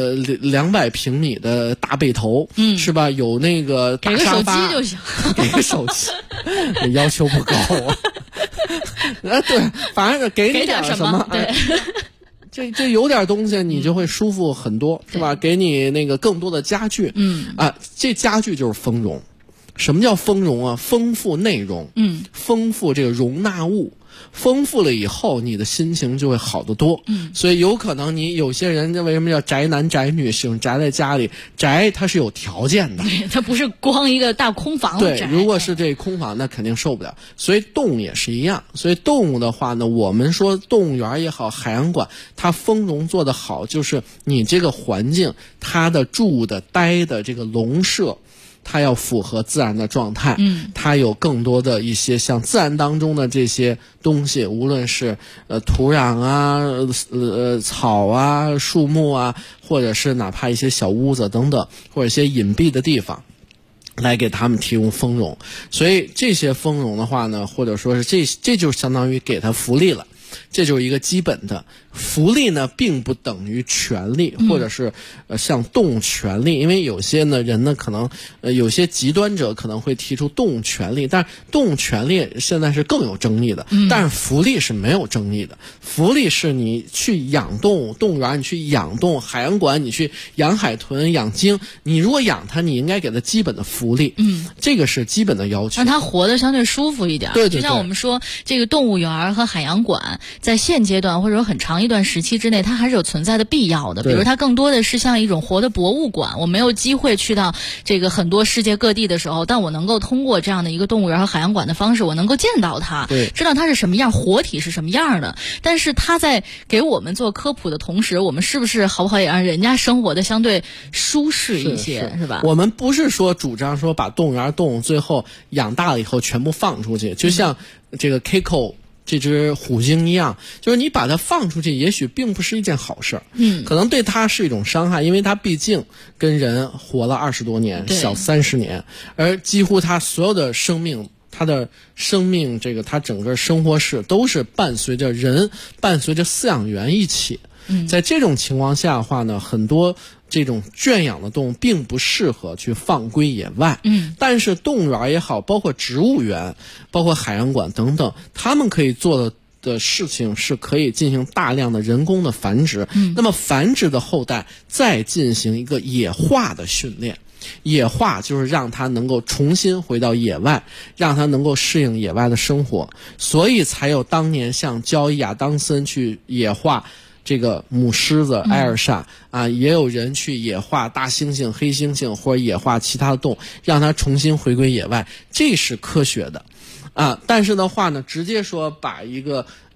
200平米的大被头，是吧？有那个大沙发， 给个手机就行， 给个手机，要求不高啊。对，反正给你点什么，这有点东西，你就会舒服很多，是吧？给你那个更多的家具，这家具就是丰容。什么叫丰容啊？丰富内容，丰富这个容纳物。丰富了以后，你的心情就会好得多。所以有可能你有些人为什么叫宅男宅女，喜欢宅在家里？宅它是有条件的， 对，它不是光一个大空房。 对，如果是这空房，那肯定受不了。所以动物也是一样。所以动物的话呢，我们说动物园也好，海洋馆，它丰容做得好，就是你这个环境，它的住的待的这个笼舍。它要符合自然的状态，它有更多的一些像自然当中的这些东西，无论是土壤啊、草啊、树木啊，或者是哪怕一些小屋子等等，或者一些隐蔽的地方，来给他们提供丰容。所以这些丰容的话呢，或者说是这就相当于给他福利了。这就是一个基本的福利呢，并不等于权利，或者是像动物权利，因为有些呢人呢可能有些极端者可能会提出动物权利，但是动物权利现在是更有争议的，但是福利是没有争议的。福利是你去养动物，动物园你去养动物，海洋馆你去养海豚、养鲸，你如果养它，你应该给它基本的福利，这个是基本的要求， 让它活得相对舒服一点。 对， 就像我们说这个动物园和海洋馆在现阶段或者说很长一段时期之内，它还是有存在的必要的。比如它更多的是像一种活的博物馆，我没有机会去到这个很多世界各地的时候，但我能够通过这样的一个动物园和海洋馆的方式，我能够见到它，知道它是什么样，活体是什么样的。但是它在给我们做科普的同时，我们是不是好不好也让人家生活的相对舒适一些，是吧？ 我们不是说主张说把动物园动物最后养大了以后全部放出去，就像这个 Keiko这只虎鲸一样，就是你把它放出去，也许并不是一件好事，可能对它是一种伤害，因为它毕竟跟人活了20多年，小30年，而几乎它所有的生命，它的生命这个它整个生活史都是伴随着人，伴随着饲养员一起。在这种情况下的话呢，很多这种圈养的动物并不适合去放归野外。但是动物园也好，包括植物园，包括海洋馆等等，他们可以做的事情是可以进行大量的人工的繁殖。那么繁殖的后代再进行一个野化的训练。野化就是让它能够重新回到野外，让它能够适应野外的生活，所以才有当年像交易亚当森去野化这个母狮子艾尔莎也有人去野化大猩猩、黑猩猩，或者野化其他的动物，让它重新回归野外，这是科学的。但是的话呢，直接说把一个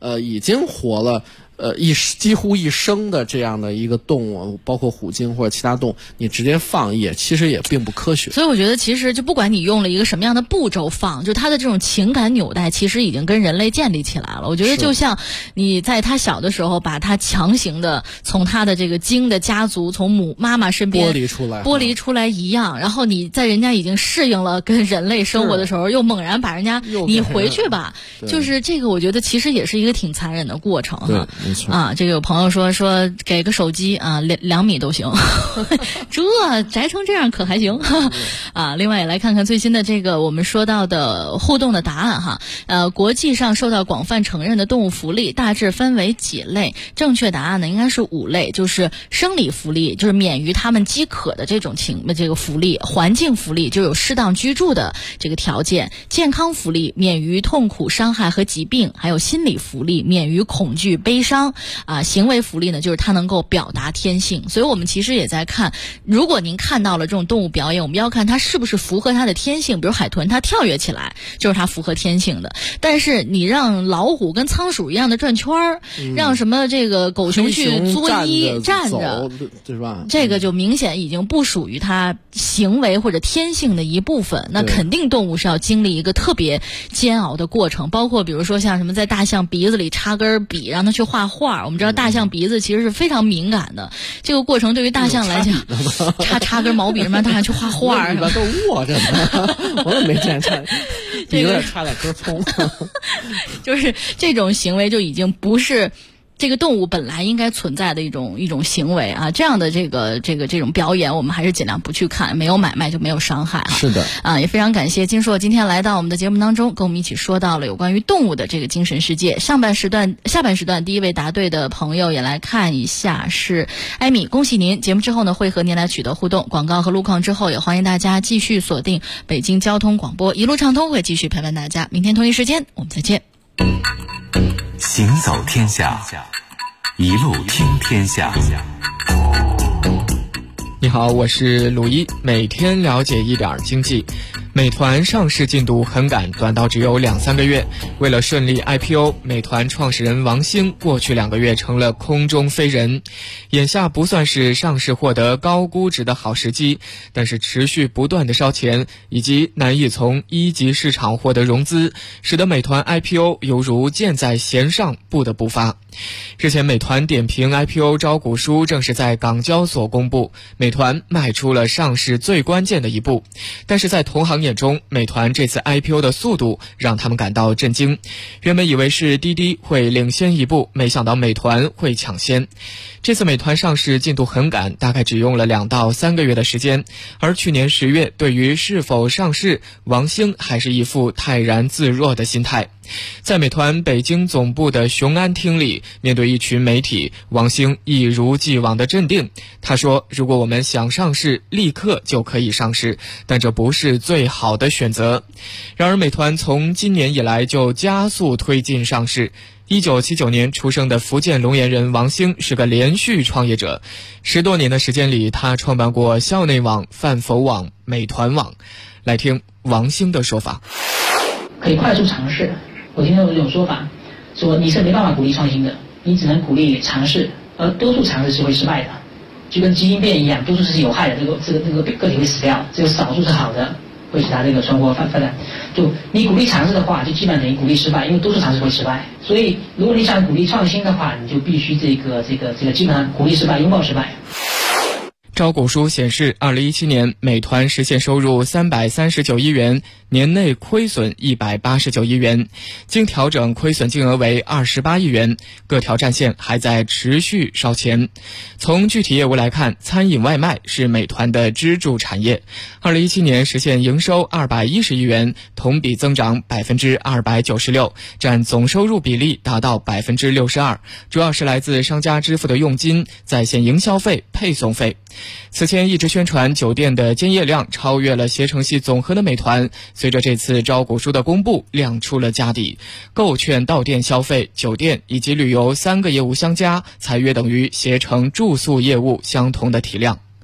已经活了几乎一生的这样的一个动物，包括虎鲸或者其他动物，你直接放其实也并不科学。 所以我觉得其实就不管你用了一个什么样的步骤放，就它的这种情感纽带其实已经跟人类建立起来了。我觉得就像你在他小的时候把他强行的从他的这个鲸的家族从妈妈身边剥离出来一样，然后你在人家已经适应了跟人类生活的时候，又猛然把人家你回去吧，就是这个我觉得其实也是一个挺残忍的过程哈。啊，这个有朋友说给个手机啊，2米都行，这宅成这样可还行啊？另外也来看看最新的这个我们说到的互动的答案哈。国际上受到广泛承认的动物福利大致分为几类？正确答案呢应该是5类，就是生理福利，就是免于他们饥渴的这种这个福利；环境福利，就有适当居住的这个条件；健康福利，免于痛苦、伤害和疾病；还有心理福利，免于恐惧、悲伤。行为福利呢，就是它能够表达天性。所以我们其实也在看，如果您看到了这种动物表演，我们要看它是不是符合它的天性。比如海豚，它跳跃起来就是它符合天性的。但是你让老虎跟仓鼠一样的转圈儿，让什么这个狗熊去作揖站着， 对吧？ 这个就明显已经不属于它行为或者天性的一部分。那肯定动物是要经历一个特别煎熬的过程，包括比如说像什么在大象鼻子里插根笔让它去画画。我们知道大象鼻子其实是非常敏感的，这个过程对于大象来讲，插根毛笔让大象去画画， 一般都握着呢，我也没见插鼻子插2颗葱， 就是这种行为就已经不是这个动物本来应该存在的一种行为啊，这样的这种表演，我们还是尽量不去看，没有买卖就没有伤害啊。 是的啊，也非常感谢金硕今天来到我们的节目当中，跟我们一起说到了有关于动物的这个精神世界。下半时段第一位答对的朋友也来看一下，是艾米，恭喜您！节目之后呢会和您来取得互动，广告和路况之后也欢迎大家继续锁定北京交通广播，一路畅通会继续陪伴大家。明天同一时间我们再见。 行走天下，一路听天下。 你好，我是鲁一，每天了解一点经济。美团上市进度很赶，短到只有2-3个月。为了顺利 IPO， 美团创始人王兴过去2个月成了空中飞人。眼下不算是上市获得高估值的好时机，但是持续不断的烧钱，以及难以从一级市场获得融资，使得美团 IPO 犹如箭在弦上，不得不发。日前美团点评 IPO 招股书正是在港交所公布，美团迈出了上市最关键的一步。但是在同行眼中，美团这次 IPO 的速度让他们感到震惊。原本以为是滴滴会领先一步，没想到美团会抢先。这次美团上市进度很赶，大概只用了2到3个月的时间。而去年10月，对于是否上市，王兴还是一副泰然自若的心态。在美团北京总部的雄安厅里，面对一群媒体，王兴一如既往的镇定。他说，如果我们想上市，立刻就可以上市，但这不是最好的选择。然而美团从今年以来就加速推进上市。1979年出生的福建龙岩人王兴是个连续创业者，10多年的时间里，他创办过校内网、饭否网、美团网。来听王兴的说法。 可以快速尝试。我听到有一种说法，说你是没办法鼓励创新的，你只能鼓励尝试，而多数尝试是会失败的，就跟基因变异一样，多数是有害的，这个个体会死掉，只有少数是好的，会使它这个存活发展。就你鼓励尝试的话，就基本上等于鼓励失败，因为多数尝试会失败。所以如果你想鼓励创新的话，你就必须这个基本上鼓励失败，拥抱失败。 招股书显示，2017年美团实现收入339亿元，年内亏损189亿元，经调整亏损金额为28亿元，各条战线还在持续烧钱。从具体业务来看，餐饮外卖是美团的支柱产业。2017年实现营收210亿元，同比增长296%，占总收入比例达到62%，主要是来自商家支付的佣金、在线营销费、配送费。此前一直宣传酒店的兼业量超越了携程系总和的美团，随着这次招股书的公布，亮出了家底。购券到店消费、酒店以及旅游3个业务相加，才约等于携程住宿业务相同的体量。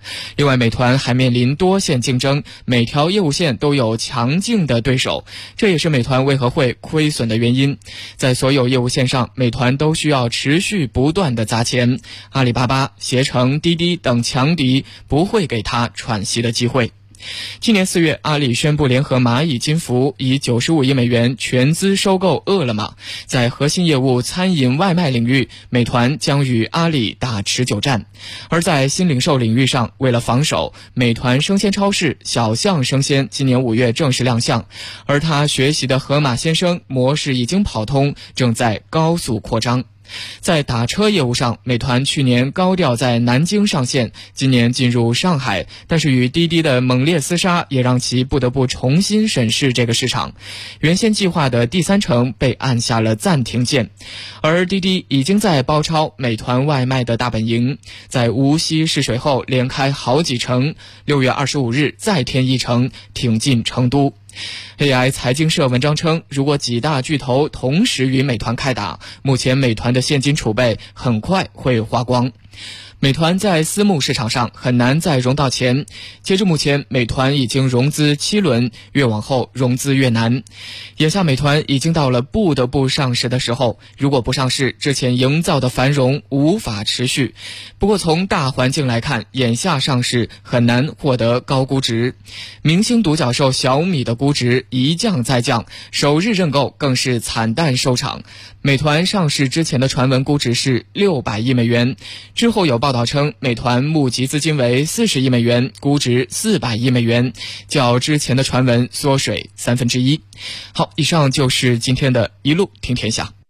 另外，美团还面临多线竞争，每条业务线都有强劲的对手，这也是美团为何会亏损的原因。在所有业务线上，美团都需要持续不断的砸钱，阿里巴巴、携程、滴滴等强敌不会给他喘息的机会。今年4月，阿里宣布联合蚂蚁金服以95亿美元全资收购饿了么。在核心业务餐饮外卖领域，美团将与阿里打持久战。而在新零售领域上，为了防守，美团生鲜超市小象生鲜今年5月正式亮相，而他学习的盒马鲜生模式已经跑通，正在高速扩张。在打车业务上，美团去年高调在南京上线，今年进入上海，但是与滴滴的猛烈厮杀也让其不得不重新审视这个市场。原先计划的第3城被按下了暂停键，而滴滴已经在包抄美团外卖的大本营，在无锡试水后连开好几城，6月25日再添1城，挺进成都。AI 财经社文章称，如果几大巨头同时与美团开打，目前美团的现金储备很快会花光。美团在私募市场上很难再融到钱，截至目前，美团已经融资7轮，越往后融资越难。眼下美团已经到了不得不上市的时候，如果不上市，之前营造的繁荣无法持续。不过从大环境来看，眼下上市很难获得高估值。明星独角兽小米的估值一降再降，首日认购更是惨淡收场。美团上市之前的传闻估值是600亿美元，之后有报道称美团募集资金为40亿美元，估值400亿美元，较之前的传闻缩水1/3。好，以上就是今天的一路听天下。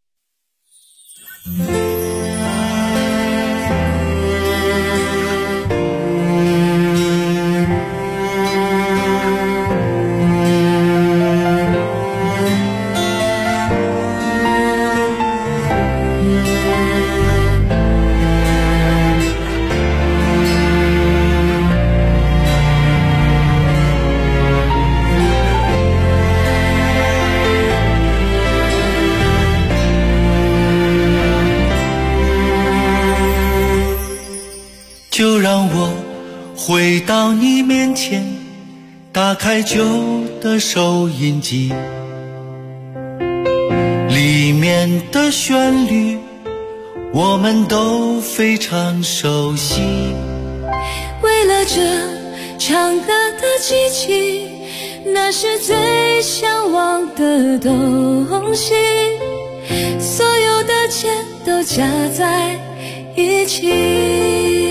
就让我回到你面前，打开旧的收音机，里面的旋律我们都非常熟悉。 为了这长大的记忆，那是最向往的东西，所有的茧都夹在一起。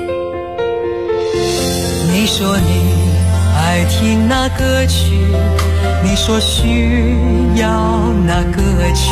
你说你爱听那歌曲，你说需要那歌曲，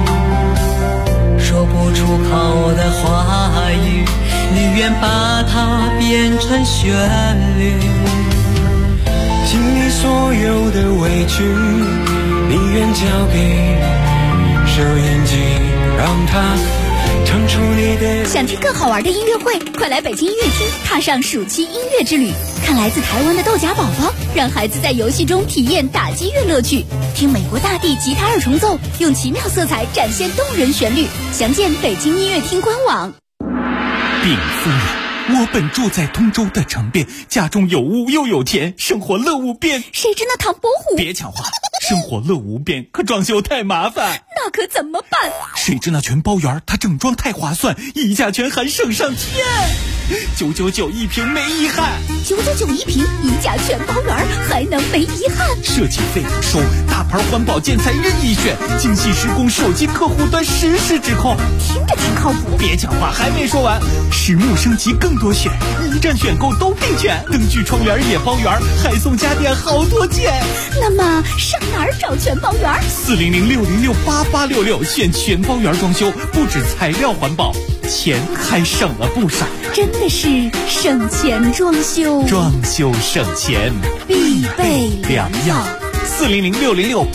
说不出口的话语，你愿把它变成旋律。尽你所有的委屈，你愿交给收音机，让它唱出你的。 想听更好玩的音乐会，快来北京音乐厅，踏上暑期音乐之旅，看来自台湾的豆荚宝宝，让孩子在游戏中体验打击乐乐趣，听美国大地吉他二重奏，用奇妙色彩展现动人旋律。详见北京音乐厅官网。 禀夫人，我本住在通州的城边，家中有屋又有田，生活乐无边。 谁知那唐伯虎？ 别抢话，生活乐无边，可装修太麻烦。 那可怎么办？ 谁知那全包园，它整装太划算，溢价权还省上天，999一瓶没遗憾。 999一瓶，溢价全包园，还能没遗憾？ 设计费收，大牌环保建材任意选，精细施工，手机客户端实时指控。 听着挺靠谱。 别抢话，还没说完，实木升级更多选，一站选购都并全，灯具窗帘也包圆，还送家电好多件。 那么上哪儿找全包园 ？400-606-8866，选全包园装修，不止材料环保，钱还省了不少。 真的是省钱装修， 装修省钱必备良药。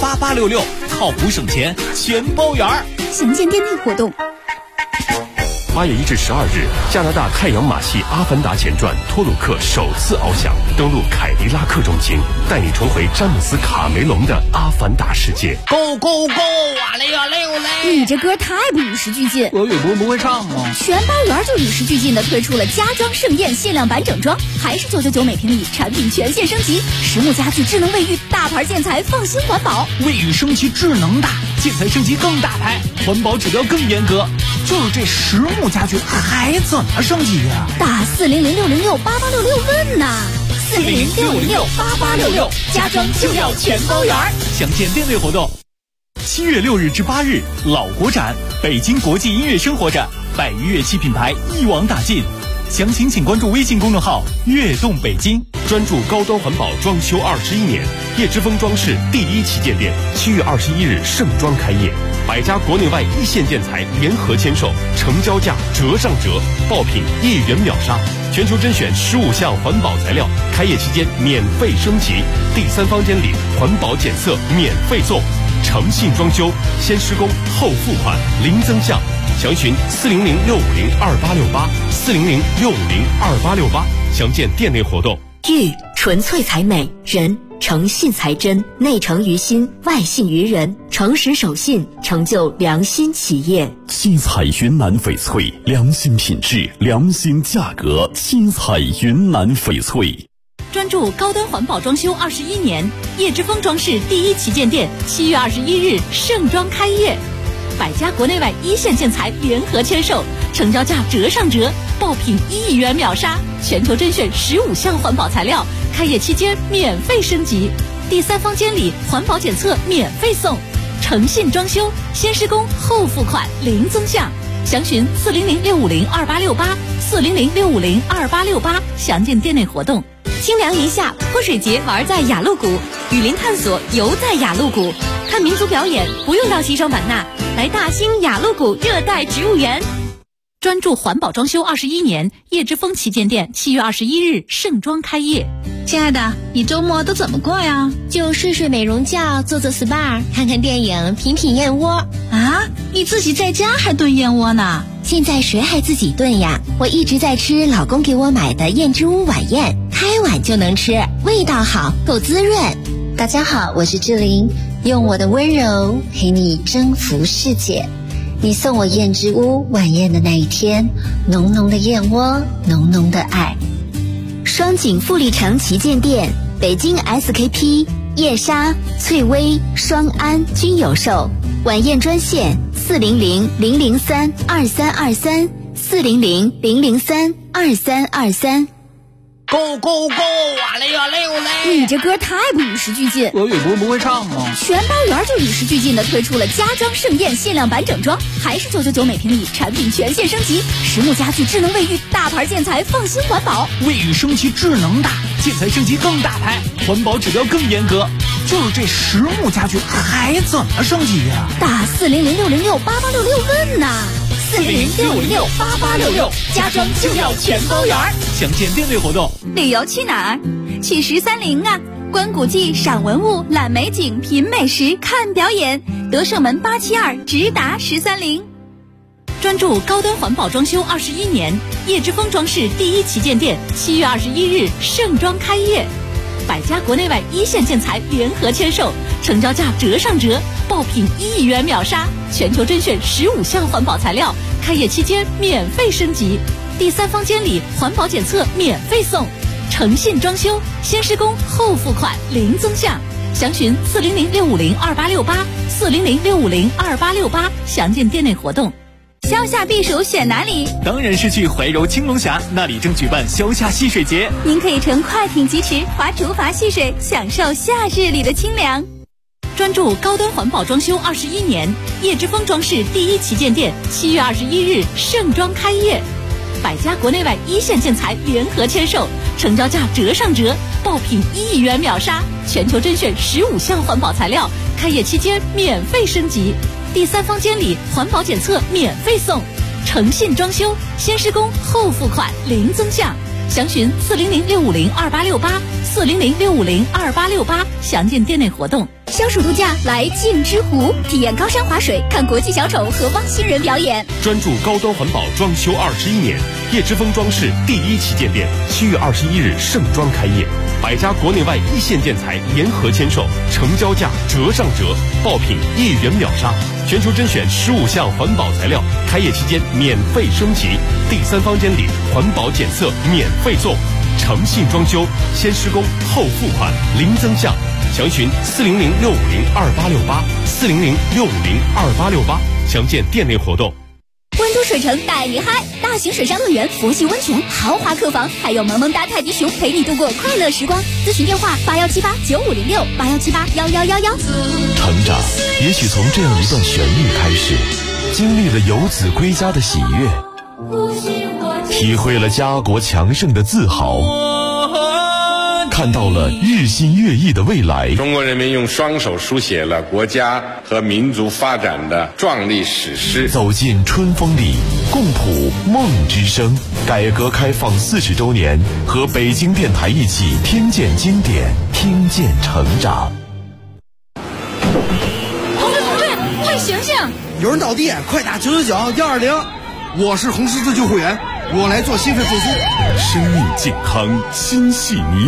400-606-8866，靠谱省钱全包圆。 详见店内活动。 8月1至12日，加拿大太阳马戏《阿凡达前传》托鲁克首次翱翔，登陆凯迪拉克中心，带你重回詹姆斯·卡梅隆的阿凡达世界。 Go go go！ 哇嘞呀嘞呦嘞！ 你这歌太不与时俱进。 俄语不会唱吗？ 全包圆就与时俱进的推出了家装盛宴限量版整装，还是999每平米，产品全线升级，实木家具、智能卫浴、大牌建材，放心环保。 卫浴升级智能大，建材升级更大牌，环保指标更严格。就是这实木家具还怎么升级呀？ 打400-606-8866问呐！400-606-8866，家装就要全包圆。 详见店内活动。7月6日至8日，老国展，北京国际音乐生活展，100余乐器品牌一网打尽。详情请关注微信公众号“悦动北京”。 专注高端环保装修21年，叶之峰装饰第1旗舰店7月21日盛装开业，100家国内外一线建材联合签售，成交价折上折，爆品1元秒杀，全球甄选15项环保材料，开业期间免费升级，第3方监理环保检测免费送，诚信装修，先施工后付款，零增项。详询400-650-2868，400-650-2868，详见店内活动。 玉纯粹才美，人诚信才真，内诚于心，外信于人，诚实守信，成就良心企业。 七彩云南翡翠，良心品质，良心价格。七彩云南翡翠。 专注高端环保装修21年，叶之峰装饰第1旗舰店7月21日盛装开业，100家国内外一线建材联合签售，成交价折上折，爆品1元秒杀，全球甄选15项环保材料，开业期间免费升级，第3方监理环保检测免费送，诚信装修，先施工后付款，零增项。详询400-650-2868，400-650-2868，详见店内活动。 清凉一夏，泼水节玩在雅鹿谷，雨林探索游在雅鹿谷，看民族表演不用到西双版纳，来大兴雅鹿谷热带植物园。 专注环保装修21年，叶之峰旗舰店7月21日盛装开业。 亲爱的，你周末都怎么过呀？ 就睡睡美容觉，做做 SPA， 看看电影，品品燕窝。 啊，你自己在家还炖燕窝呢？ 现在谁还自己炖呀？我一直在吃老公给我买的燕之屋晚宴，开碗就能吃，味道好，够滋润。大家好，我是志玲，用我的温柔陪你征服世界。你送我燕之屋晚宴的那一天，浓浓的燕窝，浓浓的爱。 双井富力城旗舰店，北京 SKP、燕莎、翠微、双安均有售。晚宴专线400-003-2323，400-003-2323。 Go go go！ 哇嘞呀嘞呦嘞！ 你这歌太不与时俱进。 俄语不会唱吗？ 全包圆就与时俱进的推出了家装盛宴限量版整装，还是999每平米，产品全线升级，实木家具、智能卫浴、大牌建材，放心环保。 卫浴升级智能大，建材升级更大牌，环保指标更严格。就是这实木家具还怎么升级呀？ 打400-606-8866问呐！400-606-8866，家装就要全包圆。 详见店内活动。 旅游去哪儿？去1030啊！观古迹、赏文物、览美景、品美食、看表演。德胜门872，直达1030。 专注高端环保装修21年，叶之峰装饰第1旗舰店7月21日盛装开业，100家国内外一线建材联合签售，成交价折上折，爆品1元秒杀，全球甄选15项环保材料，开业期间免费升级，第3方监理环保检测免费送，诚信装修，先施工后付款，零增项。详询400-650-2868，400-650-2868，详见店内活动。 消夏避暑选哪里？ 当然是去怀柔青龙峡，那里正举办消夏戏水节。 您可以乘快艇疾驰，划竹筏戏水，享受夏日里的清凉。 专注高端环保装修21年，叶之峰装饰第1旗舰店7月21日盛装开业，100家国内外一线建材联合签售，成交价折上折，爆品1元秒杀，全球甄选15项环保材料，开业期间免费升级，第3方监理环保检测免费送，诚信装修，先施工后付款，零增项。详询400-650-2868，400-650-2868，详见店内活动。 消暑度假来镜之湖，体验高山滑水，看国际小丑和汪星人表演。 专注高端环保装修21年，叶之峰装饰第一旗舰店7月21日盛装开业，100家国内外一线建材联合签售，成交价折上折，爆品1元秒杀，全球甄选15项环保材料，开业期间免费升级，第3房间里环保检测免费送，诚信装修，先施工后付款，零增项。详询400-650-2868，400-650-2868，详见店内活动。 温都水城带你嗨！大型水上乐园、佛系温泉、豪华客房，还有萌萌哒泰迪熊陪你度过快乐时光。咨询电话81789506，81781111。 成长也许从这样一段旋律开始，经历了游子归家的喜悦，体会了家国强盛的自豪，看到了日新月异的未来。 中国人民用双手书写了国家和民族发展的壮丽史诗。 走进春风里，共谱梦之声。改革开放40周年，和北京电台一起听见经典，听见成长。 同志，快醒醒！ 有人倒地，快打999-120。我是红十字救护员，我来做心肺复苏。 生命健康新细腻。